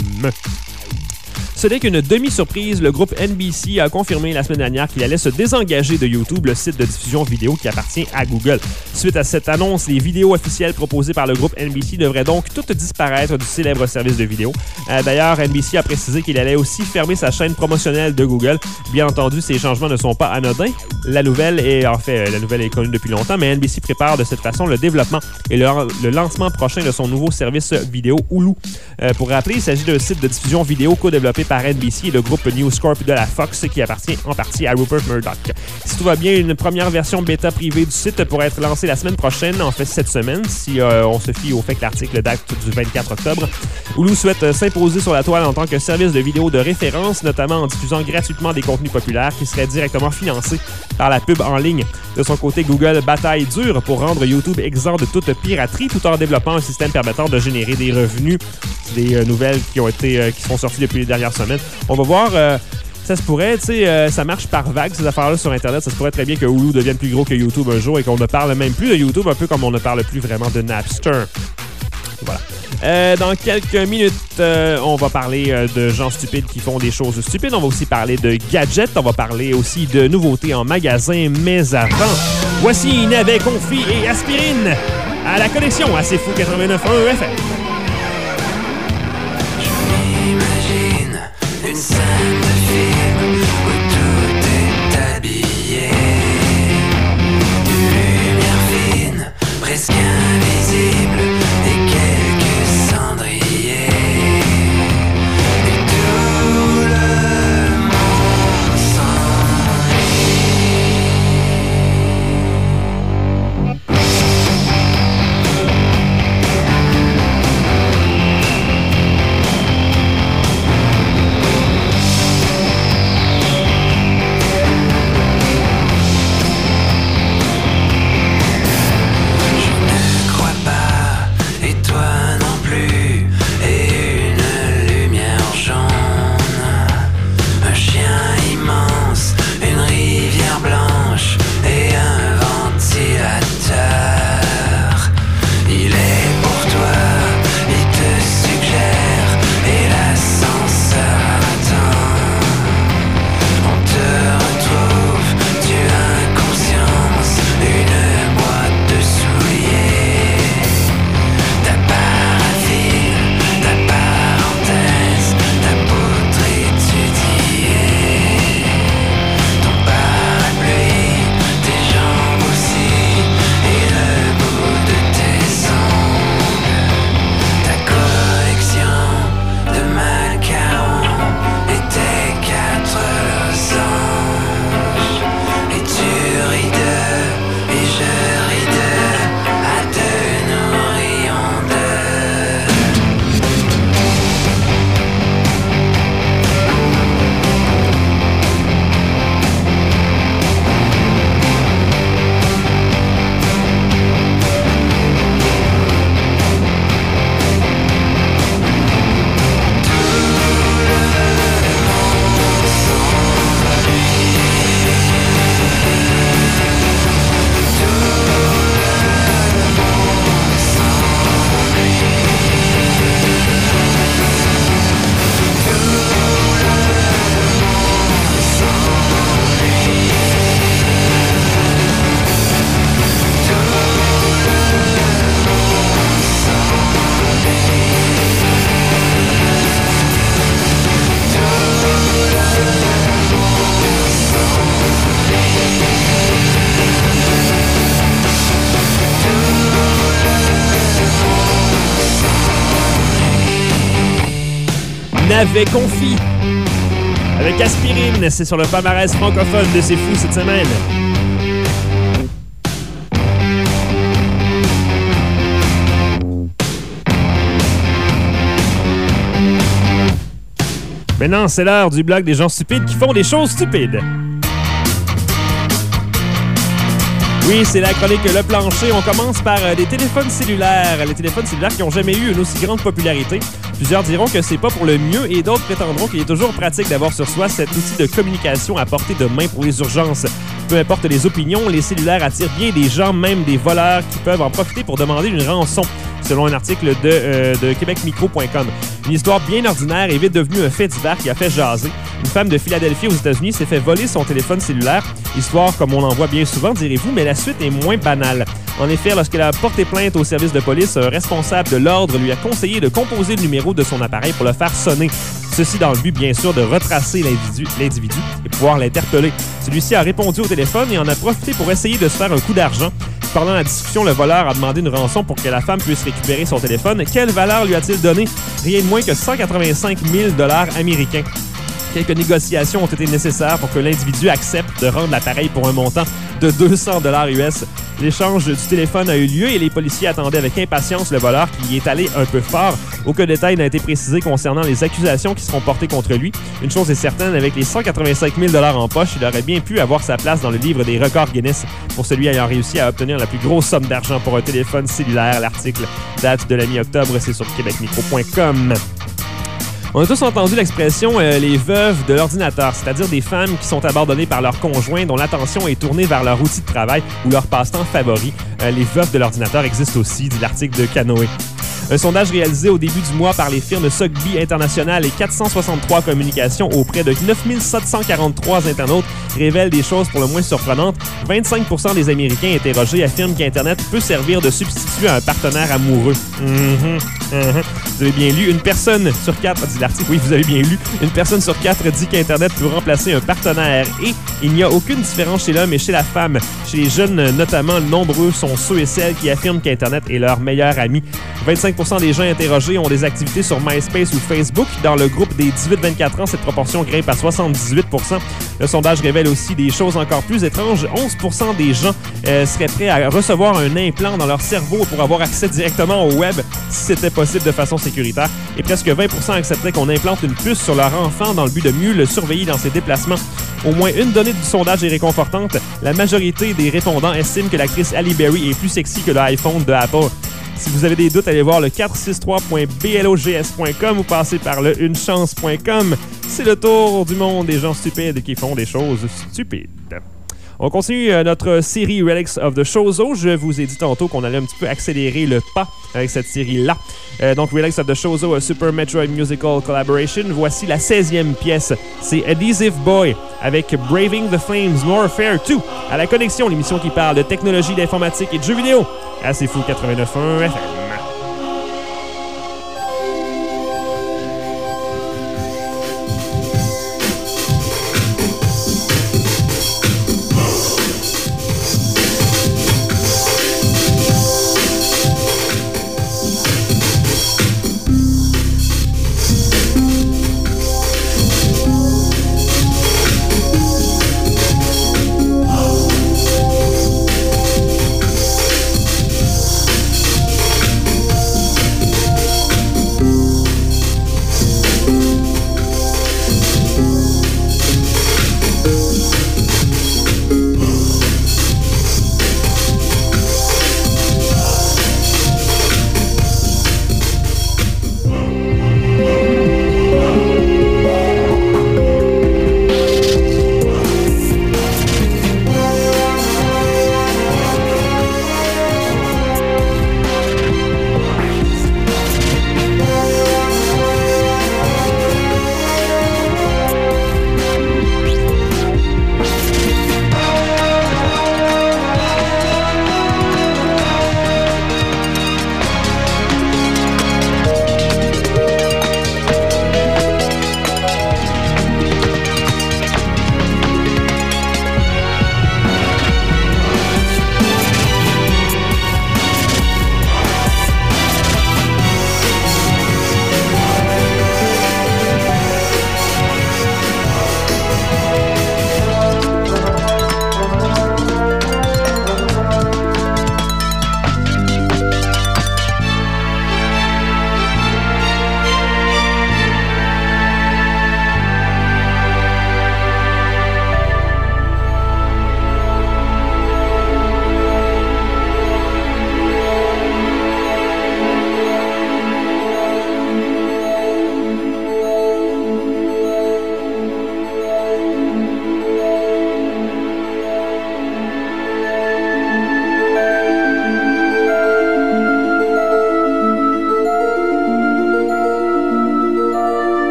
Ce n'est qu'une demi-surprise, le groupe N B C a confirmé la semaine dernière qu'il allait se désengager de YouTube, le site de diffusion vidéo qui appartient à Google. Suite à cette annonce, les vidéos officielles proposées par le groupe N B C devraient donc toutes disparaître du célèbre service de vidéo. Euh, d'ailleurs, N B C a précisé qu'il allait aussi fermer sa chaîne promotionnelle de Google. Bien entendu, ces changements ne sont pas anodins. La nouvelle est, en fait, la nouvelle est connue depuis longtemps, mais N B C prépare de cette façon le développement et le, le lancement prochain de son nouveau service vidéo Hulu. Euh, pour rappeler, il s'agit d'un site de diffusion vidéo co-développé par N B C et le groupe News Corp de la Fox qui appartient en partie à Rupert Murdoch. Si tout va bien, une première version bêta privée du site pourrait être lancée la semaine prochaine, en fait cette semaine, si euh, on se fie au fait que l'article date du vingt-quatre octobre. Hulu souhaite euh, s'imposer sur la toile en tant que service de vidéo de référence, notamment en diffusant gratuitement des contenus populaires qui seraient directement financés par la pub en ligne. De son côté, Google bataille dur pour rendre YouTube exempt de toute piraterie tout en développant un système permettant de générer des revenus. C'est des euh, nouvelles qui ont été euh, qui sont sorties depuis les dernières semaines. On va voir, euh, ça se pourrait, tu sais, euh, ça marche par vague ces affaires-là sur Internet. Ça se pourrait très bien que Hulu devienne plus gros que YouTube un jour et qu'on ne parle même plus de YouTube, un peu comme on ne parle plus vraiment de Napster. Voilà. Euh, dans quelques minutes, euh, on va parler euh, de gens stupides qui font des choses stupides. On va aussi parler de gadgets. On va parler aussi de nouveautés en magasin. Mais avant, voici Navet, Confi et Aspirine à la connexion à C'est Fou quatre-vingt-neuf point un F M. J'imagine une scène de film où tout est habillé de lumière fine, presque invisible, et quelques cendriers. Et tout le monde s'ennuie. Navet Confi avec Aspirine, c'est sur le palmarès francophone de C'est Fou cette semaine. Maintenant, c'est l'heure du blog des gens stupides qui font des choses stupides. Oui, c'est la chronique Le Plancher. On commence par euh, les téléphones cellulaires. Les téléphones cellulaires qui n'ont jamais eu une aussi grande popularité. Plusieurs diront que c'est pas pour le mieux et d'autres prétendront qu'il est toujours pratique d'avoir sur soi cet outil de communication à portée de main pour les urgences. Peu importe les opinions, les cellulaires attirent bien des gens, même des voleurs, qui peuvent en profiter pour demander une rançon, selon un article de, euh, de québec micro point com. Une histoire bien ordinaire est vite devenue un fait divers qui a fait jaser. Une femme de Philadelphie aux États-Unis s'est fait voler son téléphone cellulaire. Histoire comme on en voit bien souvent, direz-vous, mais la suite est moins banale. En effet, lorsqu'elle a porté plainte au service de police, un responsable de l'ordre lui a conseillé de composer le numéro de son appareil pour le faire sonner. Ceci dans le but, bien sûr, de retracer l'individu, l'individu et pouvoir l'interpeller. Celui-ci a répondu au téléphone et en a profité pour essayer de se faire un coup d'argent. Pendant la discussion, le voleur a demandé une rançon pour que la femme puisse récupérer son téléphone. Quelle valeur lui a-t-il donné? Rien de moins que cent quatre-vingt-cinq mille dollars américains. Quelques négociations ont été nécessaires pour que l'individu accepte de rendre l'appareil pour un montant de deux cents dollars U S. L'échange du téléphone a eu lieu et les policiers attendaient avec impatience le voleur qui y est allé un peu fort. Aucun détail n'a été précisé concernant les accusations qui seront portées contre lui. Une chose est certaine, avec les cent quatre-vingt-cinq mille dollars en poche, il aurait bien pu avoir sa place dans le livre des records Guinness pour celui ayant réussi à obtenir la plus grosse somme d'argent pour un téléphone cellulaire. L'article date de la mi-octobre, c'est sur québec micro point com. On a tous entendu l'expression euh, « les veuves de l'ordinateur », c'est-à-dire des femmes qui sont abandonnées par leur conjoint dont l'attention est tournée vers leur outil de travail ou leur passe-temps favori. Euh, les veuves de l'ordinateur existent aussi, dit l'article de Canoë. Un sondage réalisé au début du mois par les firmes Sotheby International et quatre cent soixante-trois Communications auprès de neuf mille sept cent quarante-trois internautes révèle des choses pour le moins surprenantes. vingt-cinq pour cent des Américains interrogés affirment qu'Internet peut servir de substitut à un partenaire amoureux. Mm-hmm, mm-hmm. Vous avez bien lu, une personne sur quatre, dit l'article, oui, vous avez bien lu, une personne sur quatre dit qu'Internet peut remplacer un partenaire et il n'y a aucune différence chez l'homme et chez la femme. Chez les jeunes, notamment, nombreux sont ceux et celles qui affirment qu'Internet est leur meilleur ami. vingt-cinq pour cent des gens interrogés ont des activités sur MySpace ou Facebook. Dans le groupe des dix-huit vingt-quatre ans, cette proportion grimpe à soixante-dix-huit pour cent. Le sondage révèle aussi des choses encore plus étranges. onze pour cent des gens euh, seraient prêts à recevoir un implant dans leur cerveau pour avoir accès directement au web si c'était possible de façon sécuritaire. Et presque vingt pour cent accepteraient qu'on implante une puce sur leur enfant dans le but de mieux le surveiller dans ses déplacements. Au moins une donnée du sondage est réconfortante. La majorité des répondants estiment que l'actrice Halle Berry est plus sexy que l'iPhone de Apple. Si vous avez des doutes, allez voir le quatre cent soixante-trois point blogs point com ou passez par le une chance point com. C'est le tour du monde des gens stupides qui font des choses stupides. On continue notre série Relics of the Shozo. Je vous ai dit tantôt qu'on allait un petit peu accélérer le pas avec cette série-là. Euh, donc, Relics of the Shozo, a Super Metroid Musical Collaboration. Voici la seizième pièce. C'est Adhesive Boy avec Braving the Flames Warfare deux. À la connexion, l'émission qui parle de technologie, d'informatique et de jeux vidéo. À C'est Fou quatre-vingt-neuf point un F M.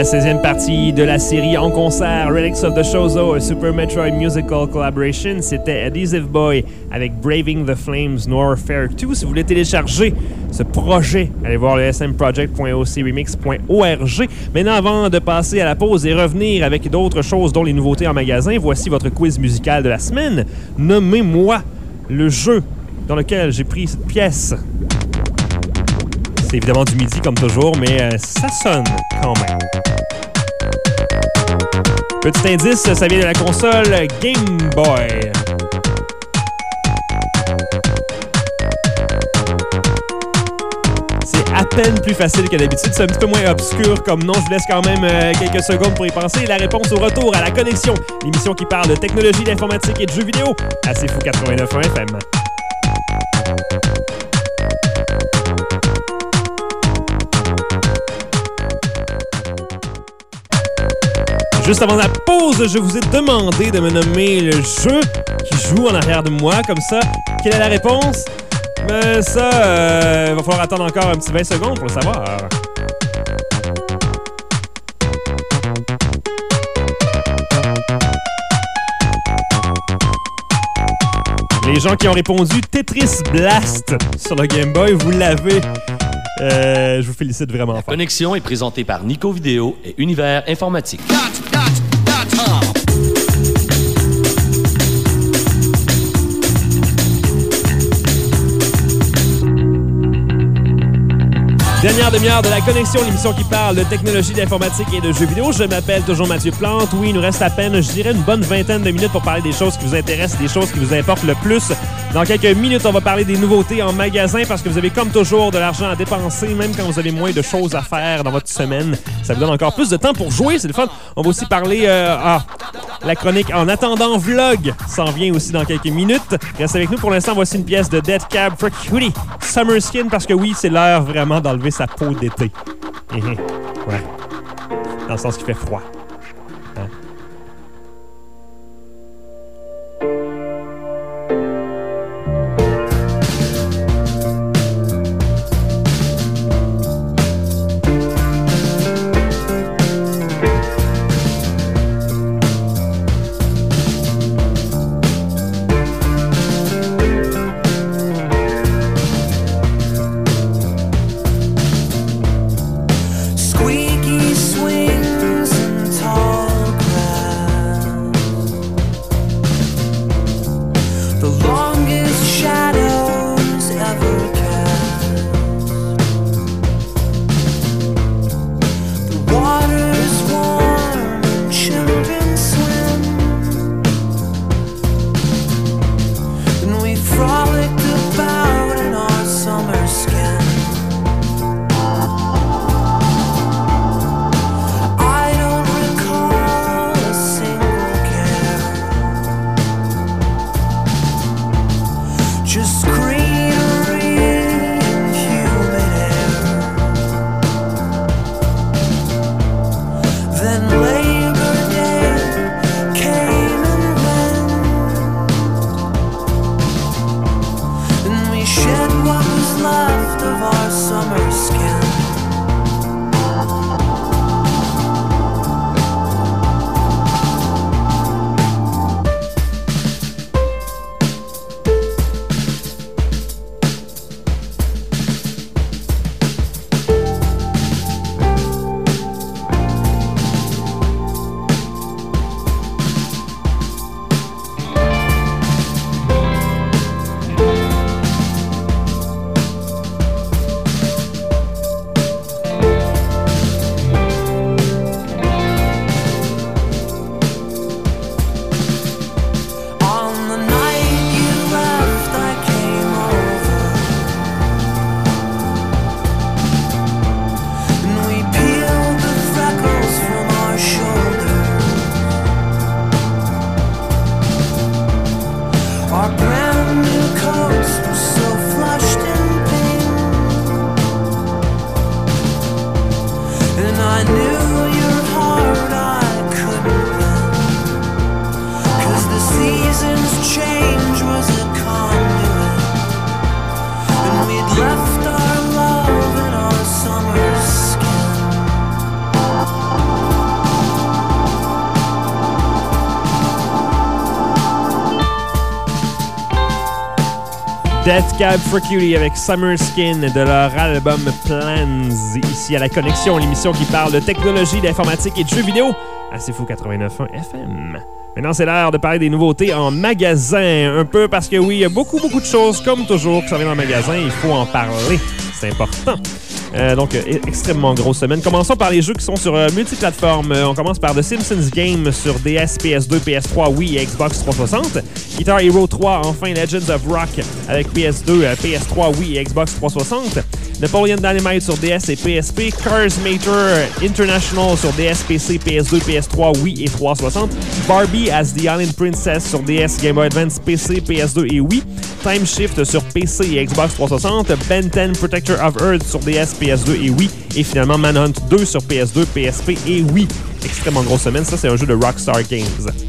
seizième partie de la série en concert Relics of the Shozo, a Super Metroid Musical Collaboration. C'était Adhesive Boy avec Braving the Flames Warfare deux. Si vous voulez télécharger ce projet, allez voir le s m project point o c remix point org. Maintenant, avant de passer à la pause et revenir avec d'autres choses, dont les nouveautés en magasin, voici votre quiz musical de la semaine. Nommez-moi le jeu dans lequel j'ai pris cette pièce. C'est évidemment du midi comme toujours, mais euh, ça sonne quand même. Petit indice, ça vient de la console Game Boy. C'est à peine plus facile que d'habitude. C'est un petit peu moins obscur comme nom. Je vous laisse quand même euh, quelques secondes pour y penser. La réponse au retour à La Connexion, l'émission qui parle de technologie, d'informatique et de jeux vidéo à C'est Fou quatre-vingt-neuf point un F M. Juste avant la pause, je vous ai demandé de me nommer le jeu qui joue en arrière de moi, comme ça. Quelle est la réponse? Mais ça, euh, il va falloir attendre encore un petit vingt secondes pour le savoir. Les gens qui ont répondu Tetris Blast sur le Game Boy, vous l'avez. Euh, je vous félicite vraiment fort. La Connexion est présentée par Nico Vidéo et Univers Informatique. Dernière demi-heure de La Connexion, l'émission qui parle de technologie, d'informatique et de jeux vidéo. Je m'appelle toujours Mathieu Plante. Oui, il nous reste à peine, je dirais, une bonne vingtaine de minutes pour parler des choses qui vous intéressent, des choses qui vous importent le plus. Dans quelques minutes, on va parler des nouveautés en magasin parce que vous avez comme toujours de l'argent à dépenser, même quand vous avez moins de choses à faire dans votre semaine. Ça vous donne encore plus de temps pour jouer, c'est le fun. On va aussi parler... Euh, ah, la chronique En attendant vlog s'en vient aussi dans quelques minutes. Reste avec nous. Pour l'instant, voici une pièce de Dead Cab for Cutie, Summer Skin, parce que oui, c'est l'heure vraiment d'enlever sa peau d'été. Ouais. Dans le sens qu'il fait froid. Hein? Death Cab for Cutie avec Summer Skin de leur album Plans, ici à La Connexion, l'émission qui parle de technologie, d'informatique et de jeux vidéo à C'est Fou quatre-vingt-neuf point un F M. Maintenant, c'est l'heure de parler des nouveautés en magasin, un peu parce que oui, il y a beaucoup, beaucoup de choses, comme toujours, qui s'en viennent dans le magasin, il faut en parler, c'est important. Euh, donc, euh, extrêmement grosse semaine. Commençons par les jeux qui sont sur euh, multiplateformes. Euh, on commence par The Simpsons Game sur D S, P S deux, P S trois, Wii et Xbox trois cent soixante. Guitar Hero trois, enfin Legends of Rock avec P S deux, euh, P S trois, Wii et Xbox trois cent soixante. Napoleon Dynamite sur D S et P S P. Cars Mater International sur D S, P C, P S deux, P S trois, Wii et trois cent soixante. Barbie as the Island Princess sur D S, Game Boy Advance, P C, P S deux et Wii. Time Shift sur P C et Xbox trois cent soixante. Ben dix Protector of Earth sur D S, P S deux et Wii. Et finalement Manhunt deux sur P S deux, P S P et Wii. Extrêmement grosse semaine. Ça, c'est un jeu de Rockstar Games.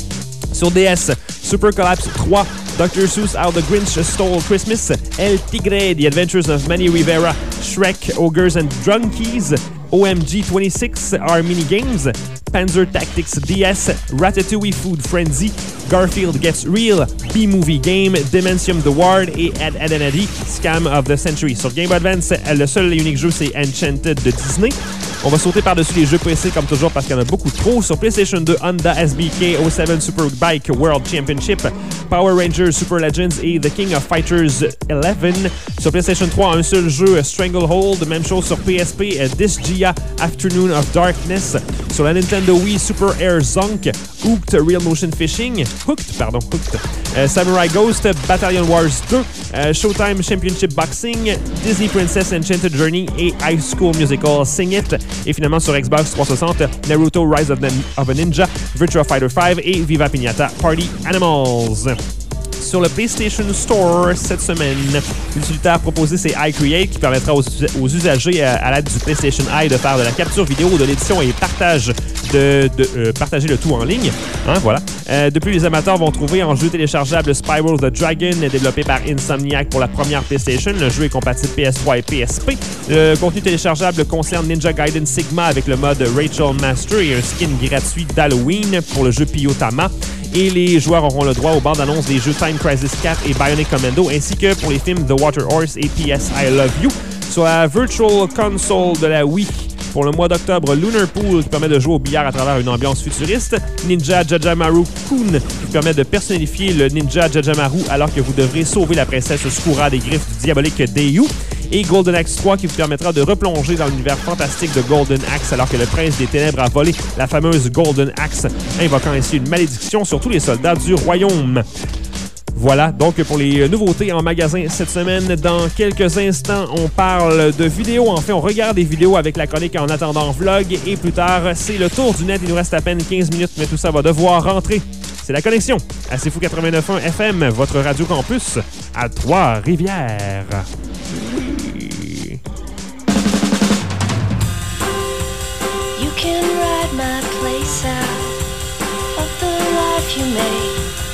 Sur D S, Super Collapse trois, doctor Seuss How the Grinch Stole Christmas, El Tigre, The Adventures of Manny Rivera, Shrek, Ogres and Drunkies, O M G vingt-six, R Mini Games, Panzer Tactics D S, Ratatouille Food Frenzy, Garfield Gets Real, B-Movie Game, Dimensium The Ward et Ed, Ed and Eddie, Scam of the Century. Sur Game Boy Advance, le seul et unique jeu, c'est Enchanted de Disney. On va sauter par-dessus les jeux P C comme toujours parce qu'il y en a beaucoup trop. Sur PlayStation deux, Honda S B K oh sept Superbike World Championship, Power Rangers Super Legends et The King of Fighters onze. Sur PlayStation trois, un seul jeu, Stranglehold. Même chose sur P S P, Disgaea Afternoon of Darkness. Sur la Nintendo Wii, Super Air Zonk, Hooked Real Motion Fishing, Hooked, pardon, Hooked, euh, Samurai Ghost, Battalion Wars deux, euh, Showtime Championship Boxing, Disney Princess Enchanted Journey et High School Musical Sing It. Et finalement sur Xbox trois cent soixante, Naruto Rise of, the, of a Ninja, Virtua Fighter cinq et Viva Pinata Party Animals. Sur le PlayStation Store cette semaine, l'utilitaire proposé, c'est iCreate, qui permettra aux, aux usagers à, à l'aide du PlayStation Eye de faire de la capture vidéo, de l'édition et partage de, de euh, partager le tout en ligne. Hein, voilà. Euh, de plus, les amateurs vont trouver en jeu téléchargeable Spiral the Dragon, développé par Insomniac pour la première PlayStation. Le jeu est compatible P S trois et P S P. Le contenu téléchargeable concerne Ninja Gaiden Sigma avec le mode Rachel Master et un skin gratuit d'Halloween pour le jeu Piyotama. Et les joueurs auront le droit aux bandes annonces des jeux Time Crisis quatre et Bionic Commando, ainsi que pour les films The Water Horse et P S I Love You. Sur la Virtual Console de la Wii, pour le mois d'octobre, Lunar Pool, qui permet de jouer au billard à travers une ambiance futuriste. Ninja Jajamaru Kun, qui permet de personnifier le Ninja Jajamaru alors que vous devrez sauver la princesse Sakura des griffes du diabolique Deyu. Et Golden Axe trois, qui vous permettra de replonger dans l'univers fantastique de Golden Axe alors que le prince des ténèbres a volé la fameuse Golden Axe, invoquant ainsi une malédiction sur tous les soldats du royaume. Voilà, donc pour les nouveautés en magasin cette semaine. Dans quelques instants, on parle de vidéos. En fait, on regarde des vidéos avec la chronique En attendant vlog. Et plus tard, c'est le tour du net. Il nous reste à peine quinze minutes, mais tout ça va devoir rentrer. C'est La Connexion à C'est Fou quatre-vingt-neuf point un F M, votre radio campus à Trois-Rivières. Oui. You can ride my place out of the life you made.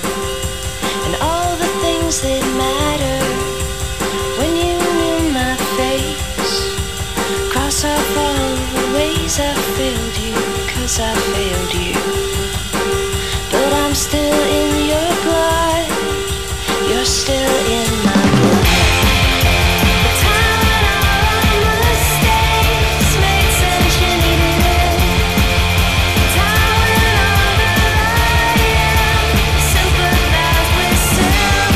That matter when you knew my face. Cross off all the ways I failed you, cause I failed you. But I'm still in your blood, you're still in my blood. The time when all our mistakes made sense, you needed it. The time when all that I am sympathized with self.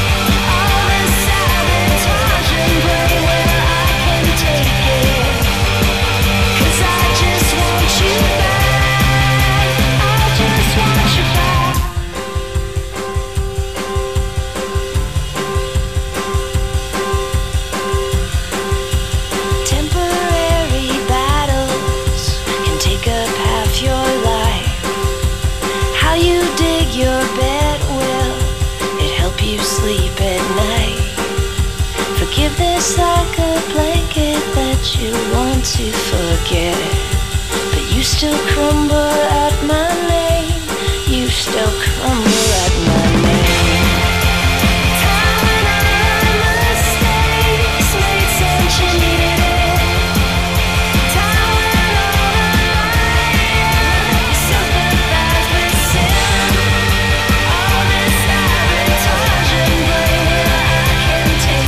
Forgiveness like a blanket that you want to forget, but you still crumble at my name. You still crumble at my name. Time when all our mistakes made sense, you needed it. Time when all that I am sympathized with sin. All this sabotage and blame, I can take.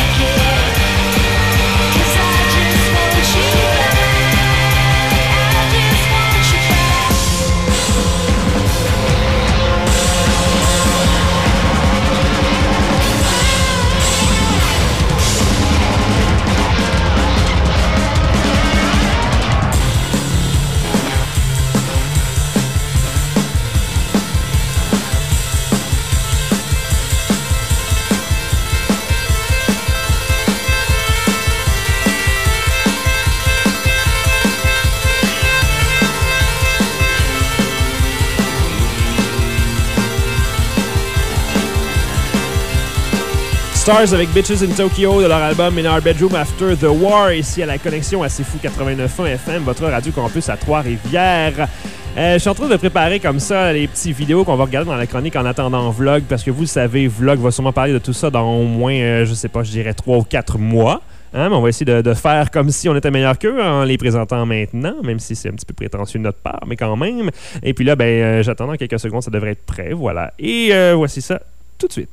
Stars avec Bitches in Tokyo de leur album In Our Bedroom After the War, ici à la connexion à C'est Fou quatre-vingt-neuf point un F M, votre radio campus à Trois-Rivières. Euh, je suis en train de préparer comme ça les petites vidéos qu'on va regarder dans la chronique en attendant Vlog, parce que vous le savez, Vlog va sûrement parler de tout ça dans au moins, euh, je sais pas, je dirais trois ou quatre mois. Hein, mais on va essayer de, de faire comme si on était meilleur qu'eux en les présentant maintenant, même si c'est un petit peu prétentieux de notre part, mais quand même. Et puis là, ben, euh, j'attends dans quelques secondes, ça devrait être prêt, voilà. Et euh, voici ça tout de suite.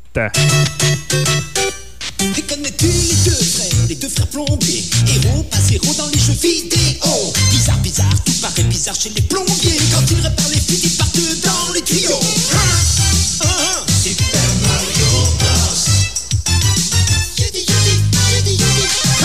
Et connais-tu les deux frères, les deux frères plombiers, héros, pas zéro dans les jeux vidéo. Bizarre, bizarre, tout paraît bizarre chez les plombiers. Quand ils réparent les fuites, ils partent dans les tuyaux. Hein? Hein? Super Mario Bros. Yudi, yudi, yudi, yudi.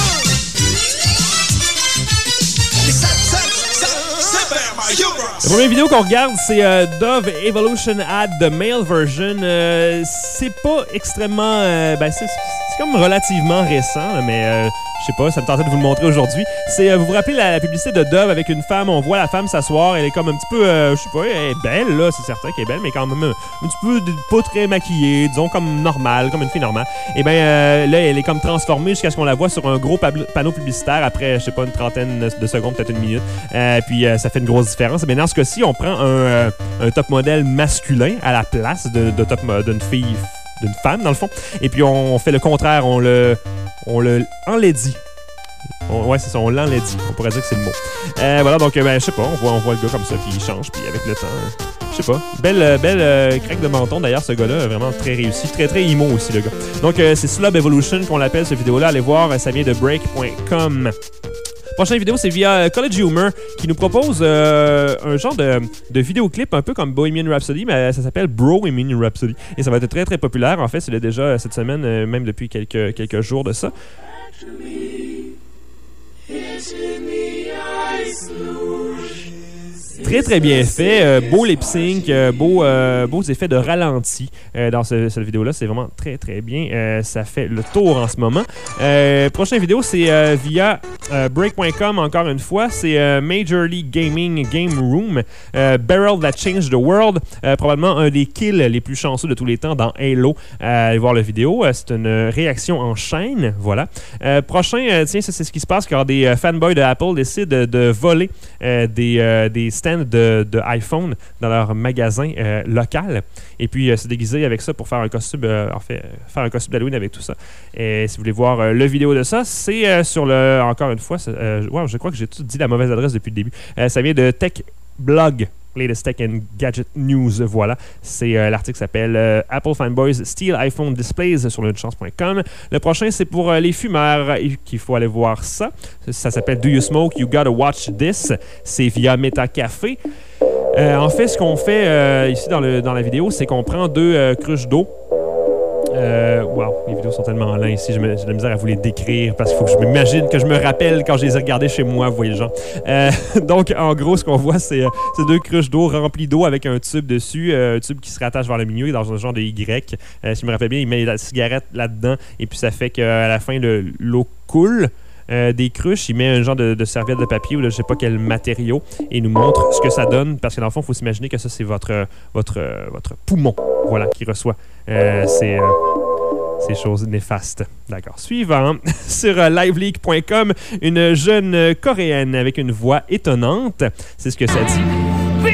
Et ça, ça, ça, Super Mario Bros. La première vidéo qu'on regarde, c'est euh, Dove Evolution Ad, the male version. Euh, c'est pas extrêmement... Euh, ben c'est, c'est comme relativement récent, là, mais euh, je sais pas, ça me tentait de vous le montrer aujourd'hui. C'est, euh, vous vous rappelez la, la publicité de Dove avec une femme, on voit la femme s'asseoir, elle est comme un petit peu, euh, je sais pas, elle est belle, là, c'est certain qu'elle est belle, mais quand même un, un petit peu pas très maquillée, disons comme normale, comme une fille normale. Et bien euh, là, elle est comme transformée jusqu'à ce qu'on la voit sur un gros pab- panneau publicitaire après, je sais pas, une trentaine de secondes, peut-être une minute. Euh, puis euh, ça fait une grosse différence. Mais dans ce cas-ci, on prend un, euh, un top modèle masculin à la place de, de top, d'une fille, d'une femme, dans le fond. Et puis on fait le contraire, on le, on le enlaidit. On, ouais, c'est ça, on l'enlaidit. On pourrait dire que c'est le mot. Euh, voilà, donc, ben, je sais pas, on voit, on voit le gars comme ça, puis il change, puis avec le temps, euh, je sais pas. Belle, belle euh, craque de menton, d'ailleurs, ce gars-là, vraiment très réussi. Très, très emo aussi, le gars. Donc, euh, c'est Slob Evolution qu'on l'appelle, cette vidéo-là. Allez voir, ça vient de break point com. Prochaine vidéo, c'est via College Humor qui nous propose euh, un genre de, de vidéoclip un peu comme Bohemian Rhapsody, mais ça s'appelle Bro-Bohemian Rhapsody. Et ça va être très très populaire. En fait, c'est déjà cette semaine, euh, même depuis quelques, quelques jours de ça. Très très bien fait, euh, beau lip sync, euh, beau, euh, beaux effets de ralenti euh, dans ce, cette vidéo-là, c'est vraiment très très bien, euh, ça fait le tour en ce moment. Euh, prochaine vidéo, c'est euh, via euh, break point com encore une fois, c'est euh, Major League Gaming Game Room, euh, Barrel That Changed the World, euh, probablement un des kills les plus chanceux de tous les temps dans Halo. Euh, allez voir la vidéo, euh, c'est une réaction en chaîne, voilà. Euh, prochain, euh, tiens, ça c'est ce qui se passe quand des euh, fanboys de Apple décident de, de voler euh, des, euh, des stands De, de iPhone dans leur magasin euh, local et puis euh, se déguiser avec ça pour faire un costume euh, en fait faire un costume d'Halloween avec tout ça. Et si vous voulez voir euh, le vidéo de ça, c'est euh, sur le encore une fois euh, wow, je crois que j'ai tout dit la mauvaise adresse depuis le début. Euh, ça vient de Tech Blog. Latest Tech and Gadget News, voilà. C'est euh, l'article s'appelle euh, Apple Fanboys Steal iPhone Displays sur lunchchance point com. Le prochain, c'est pour euh, les fumeurs qu'il faut aller voir ça. Ça s'appelle Do You Smoke? You Gotta Watch This. C'est via Metacafé. Euh, en fait, ce qu'on fait euh, ici dans, le, dans la vidéo, c'est qu'on prend deux euh, cruches d'eau. Euh, wow, les vidéos sont tellement lents ici, j'ai de la misère à vous les décrire parce qu'il faut que je m'imagine, que je me rappelle quand je les ai regardées chez moi, vous voyez le genre. Euh, donc, en gros, ce qu'on voit, c'est, euh, c'est deux cruches d'eau remplies d'eau avec un tube dessus, euh, un tube qui se rattache vers le milieu dans un genre de Y. Euh, si je me rappelle bien, il met la cigarette là-dedans et puis ça fait qu'à la fin, le, l'eau coule. Euh, des cruches, il met un genre de, de serviette de papier ou de je sais pas quel matériau et il nous montre ce que ça donne parce que dans le fond, il faut s'imaginer que ça, c'est votre, votre, votre poumon, voilà, qui reçoit euh, ces, euh, ces choses néfastes. D'accord. Suivant, sur euh, liveleak point com, une jeune euh, coréenne avec une voix étonnante. C'est ce que ça dit.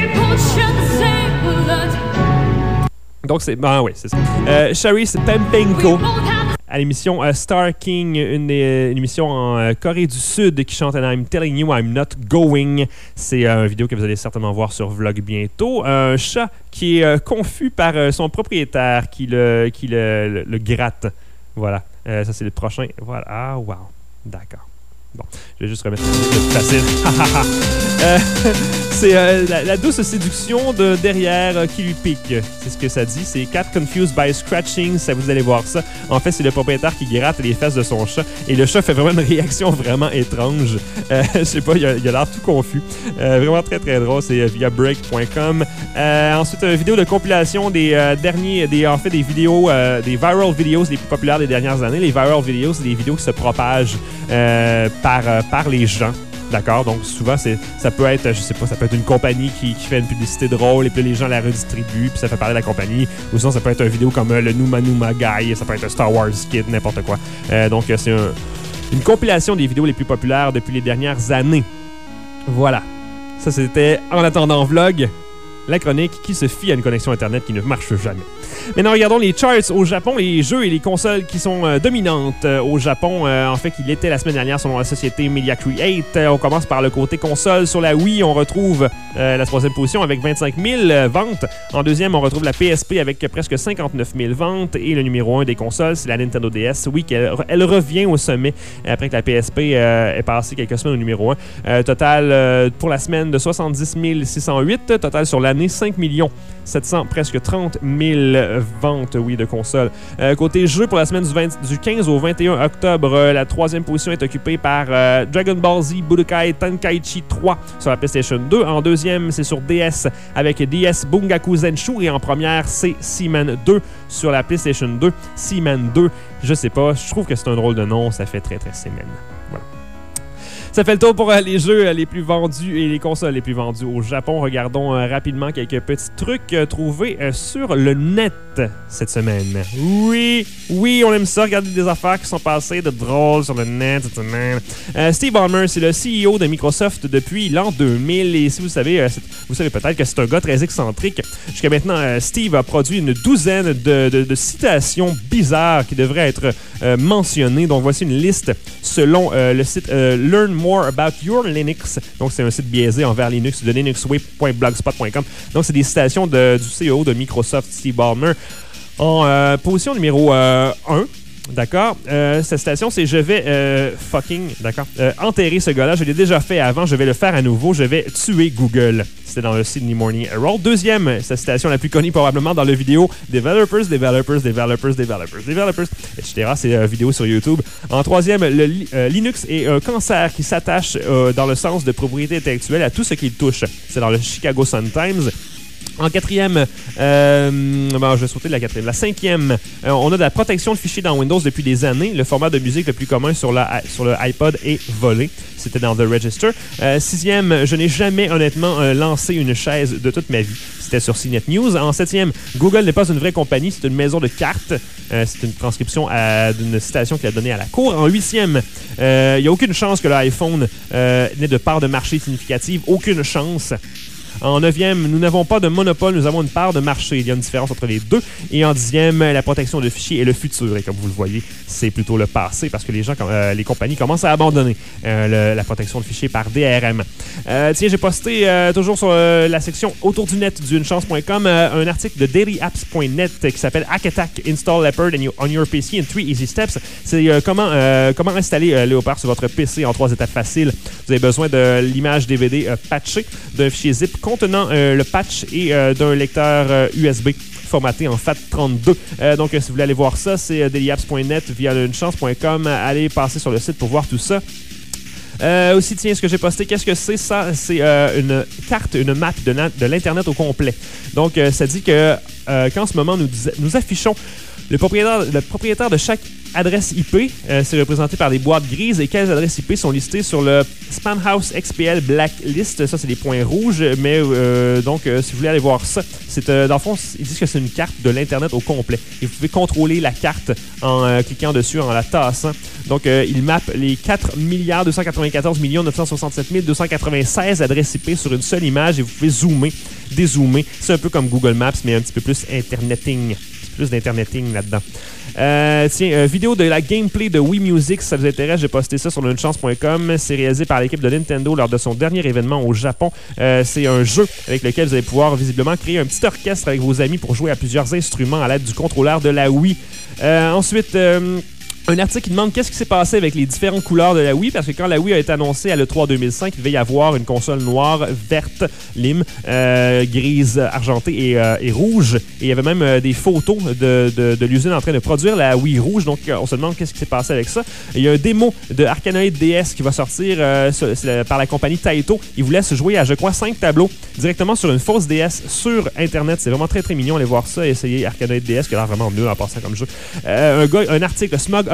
Donc, c'est... Ah oui, c'est ça. Euh, Charis Pempenko. À l'émission uh, Star King, une, une émission en uh, Corée du Sud qui chante I'm Telling You I'm Not Going. C'est uh, une vidéo que vous allez certainement voir sur Vlog bientôt. Un chat qui est uh, confus par uh, son propriétaire qui le, qui le, le, le gratte. Voilà. Uh, ça, c'est le prochain. Voilà. Ah, wow. D'accord. Bon, je vais juste remettre le plus facile. euh, c'est euh, la, la douce séduction de derrière euh, qui lui pique. C'est ce que ça dit. C'est Cat Confused by Scratching. Ça, vous allez voir ça. En fait, c'est le propriétaire qui gratte les fesses de son chat. Et le chat fait vraiment une réaction vraiment étrange. Euh, je sais pas, il a, il a l'air tout confus. Euh, vraiment très très drôle. C'est via break point com. Euh, ensuite, une vidéo de compilation des euh, derniers, des, en fait, des vidéos, euh, des viral videos les plus populaires des dernières années. Les viral videos, c'est des vidéos qui se propagent euh, par, euh, par les gens. D'accord? Donc, souvent, c'est, ça peut être, je sais pas, ça peut être une compagnie qui, qui fait une publicité drôle et puis les gens la redistribuent puis ça fait parler de la compagnie. Ou sinon, ça peut être une vidéo comme euh, le Numa Numa Guy, ça peut être un Star Wars Kid, n'importe quoi. Euh, donc, euh, c'est un, une compilation des vidéos les plus populaires depuis les dernières années. Voilà. Ça, c'était En attendant vlog, la chronique qui se fie à une connexion Internet qui ne marche jamais. Maintenant, regardons les charts au Japon, les jeux et les consoles qui sont euh, dominantes euh, au Japon. Euh, en fait, qu'il était la semaine dernière selon la société Media Create. Euh, on commence par le côté console. Sur la Wii, on retrouve euh, la troisième position avec vingt-cinq mille euh, ventes. En deuxième, on retrouve la P S P avec presque cinquante-neuf mille ventes. Et le numéro un des consoles, c'est la Nintendo D S. Oui, elle, elle revient au sommet après que la P S P euh, est passée quelques semaines au numéro un. Euh, total euh, pour la semaine de soixante-dix mille six cent huit. Total sur l'année, cinq millions sept cents, presque trente mille ventes, oui, de consoles. Euh, côté jeu, pour la semaine du, vingt, du quinze au vingt et un octobre, euh, la troisième position est occupée par euh, Dragon Ball Z Budokai Tenkaichi trois sur la PlayStation deux. En deuxième, c'est sur D S avec D S Bungaku Zenshu. Et en première, c'est Seaman deux sur la PlayStation deux. Seaman deux, je sais pas, je trouve que c'est un drôle de nom, ça fait très très Seaman. Voilà. Ça fait le tour pour euh, les jeux euh, les plus vendus et les consoles les plus vendues au Japon. Regardons euh, rapidement quelques petits trucs euh, trouvés euh, sur le net cette semaine. Oui, oui, on aime ça, regarder des affaires qui sont passées de drôles sur le net cette semaine. Euh, Steve Ballmer, c'est le C E O de Microsoft depuis l'an deux mille. Et si vous savez, euh, vous savez peut-être que c'est un gars très excentrique. Jusqu'à maintenant, euh, Steve a produit une douzaine de, de, de citations bizarres qui devraient être euh, mentionnées. Donc voici une liste selon euh, le site euh, Learn More About Your Linux. Donc, c'est un site biaisé envers Linux de linuxway point blogspot point com. Donc, c'est des citations de, du C E O de Microsoft, Steve Ballmer. En euh, position numéro euh, un, d'accord? Euh, cette citation, c'est « Je vais euh, fucking, d'accord, euh, enterrer ce gars-là. Je l'ai déjà fait avant. Je vais le faire à nouveau. Je vais tuer Google. » C'était dans le Sydney Morning Herald. Deuxième, sa citation la plus connue probablement dans le vidéo « Developers, developers, developers, developers, developers, et cetera » C'est une euh, vidéo sur YouTube. En troisième, le euh, Linux est un cancer qui s'attache euh, dans le sens de propriété intellectuelle à tout ce qu'il touche. C'est dans le Chicago Sun-Times. En quatrième, euh, bon, je vais sauter de la quatrième. La cinquième, euh, on a de la protection de fichiers dans Windows depuis des années. Le format de musique le plus commun sur, la, sur le iPod est volé. C'était dans The Register. Euh, sixième, je n'ai jamais honnêtement euh, lancé une chaise de toute ma vie. C'était sur C Net News. En septième, Google n'est pas une vraie compagnie, c'est une maison de cartes. Euh, c'est une transcription à, d'une citation qu'il a donnée à la cour. En huitième, il euh, n'y a aucune chance que l'iPhone euh, n'ait de part de marché significative. Aucune chance. En neuvième, nous n'avons pas de monopole, nous avons une part de marché. Il y a une différence entre les deux. Et en dixième, la protection de fichiers est le futur. Et comme vous le voyez, c'est plutôt le passé parce que les gens, euh, les compagnies commencent à abandonner euh, le, la protection de fichiers par D R M. Euh, tiens, j'ai posté euh, toujours sur euh, la section autour du net du une chance point com euh, un article de daily apps point net qui s'appelle Hack Attack, Install Leopard on your P C in three easy steps. C'est euh, comment, euh, comment installer euh, Léopard sur votre P C en trois étapes faciles. Vous avez besoin de l'image D V D euh, patchée, d'un fichier zip contenant euh, le patch et euh, d'un lecteur euh, U S B formaté en FAT trente-deux. Euh, donc, euh, si vous voulez aller voir ça, c'est euh, daily apps point net via une chance point com. Allez passer sur le site pour voir tout ça. Euh, aussi, tiens, ce que j'ai posté, qu'est-ce que c'est ça? C'est euh, une carte, une map de, de l'Internet au complet. Donc, euh, ça dit que euh, qu'en ce moment, nous, nous affichons le propriétaire, le propriétaire de chaque adresse I P. Euh, c'est représenté par des boîtes grises et quelles adresses I P sont listées sur le Spamhaus X P L Blacklist. Ça, c'est des points rouges, mais euh, donc, euh, si vous voulez aller voir ça, c'est, euh, dans le fond, ils disent que c'est une carte de l'Internet au complet. Et vous pouvez contrôler la carte en euh, cliquant dessus, en la tassant. Donc, euh, il mappe les quatre milliards deux cent quatre-vingt-quatorze millions neuf cent soixante-sept mille deux cent quatre-vingt-seize adresses I P sur une seule image et vous pouvez zoomer, dézoomer. C'est un peu comme Google Maps, mais un petit peu plus interneting. Plus d'interneting là-dedans. Euh, tiens, euh, vidéo de la gameplay de Wii Music, si ça vous intéresse, j'ai posté ça sur une chance point com. C'est réalisé par l'équipe de Nintendo lors de son dernier événement au Japon. Euh, c'est un jeu avec lequel vous allez pouvoir visiblement créer un petit orchestre avec vos amis pour jouer à plusieurs instruments à l'aide du contrôleur de la Wii. Euh, ensuite... Euh, Un article qui demande qu'est-ce qui s'est passé avec les différentes couleurs de la Wii, parce que quand la Wii a été annoncée à l'E trois deux mille cinq, il devait y avoir une console noire, verte, lime, euh, grise, argentée et, euh, et rouge. Et il y avait même euh, des photos de, de, de l'usine en train de produire la Wii rouge, donc on se demande qu'est-ce qui s'est passé avec ça. Il y a un démo de Arkanoid D S qui va sortir euh, sur, sur, par la compagnie Taito. Il vous laisse jouer à, je crois, cinq tableaux directement sur une fausse D S sur Internet. C'est vraiment très très mignon, allez voir ça, essayer Arkanoid D S qui a l'air vraiment nul en passant comme jeu. Euh, un, gars, un article, Smog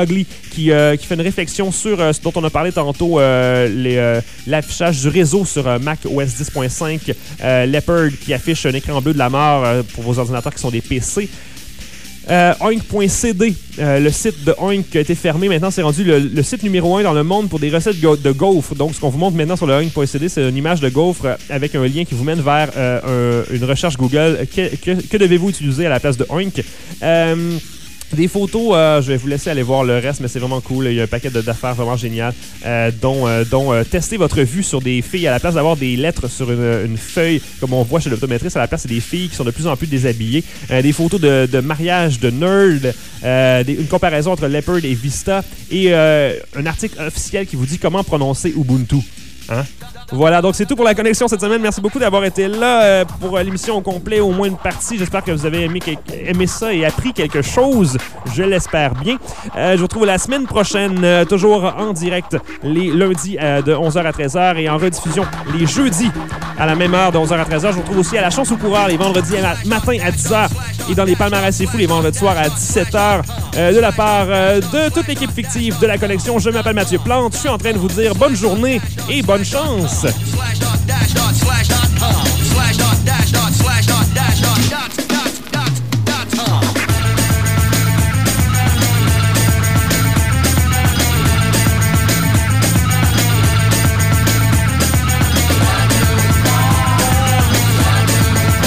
Ugly qui, euh, qui fait une réflexion sur euh, ce dont on a parlé tantôt, euh, les, euh, l'affichage du réseau sur euh, Mac O S dix point cinq, euh, Leopard qui affiche un écran bleu de la mort euh, pour vos ordinateurs qui sont des P C. Euh, Oink point C D, euh, le site de Oink a été fermé. Maintenant, c'est rendu le, le site numéro un dans le monde pour des recettes go- de gaufres. Donc, ce qu'on vous montre maintenant sur le Oink point C D, c'est une image de gaufre avec un lien qui vous mène vers euh, un, une recherche Google. Que, que, que devez-vous utiliser à la place de Oink? Euh, Des photos, euh, je vais vous laisser aller voir le reste, mais c'est vraiment cool. Il y a un paquet de, d'affaires vraiment génial, euh, dont, euh, dont euh, tester votre vue sur des filles à la place d'avoir des lettres sur une, une feuille, comme on voit chez l'optométriste. À la place, c'est des filles qui sont de plus en plus déshabillées. Euh, des photos de, de mariage, de nerd, euh, des, une comparaison entre Leopard et Vista, et euh, un article officiel qui vous dit comment prononcer Ubuntu. Hein? Voilà, donc c'est tout pour la connexion cette semaine. Merci beaucoup d'avoir été là euh, pour l'émission au complet, au moins une partie. J'espère que vous avez aimé, aimé ça et appris quelque chose. Je l'espère bien. Euh, je vous retrouve la semaine prochaine, euh, toujours en direct, les lundis euh, de onze heures à treize heures et en rediffusion les jeudis à la même heure de onze heures à treize heures. Je vous retrouve aussi à la Chance au coureur les vendredis matin à dix heures et dans les Palmarès C'est Fou les vendredis soirs à dix-sept heures euh, de la part euh, de toute l'équipe fictive de la connexion. Je m'appelle Mathieu Plante. Je suis en train de vous dire bonne journée et bonne chance. Slash dot dash dot slash dot com. Slash dot dash dot slash dot dash dot dot dot dot dot com.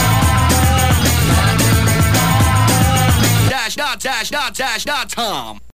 Dash dot dash dot dash dot com.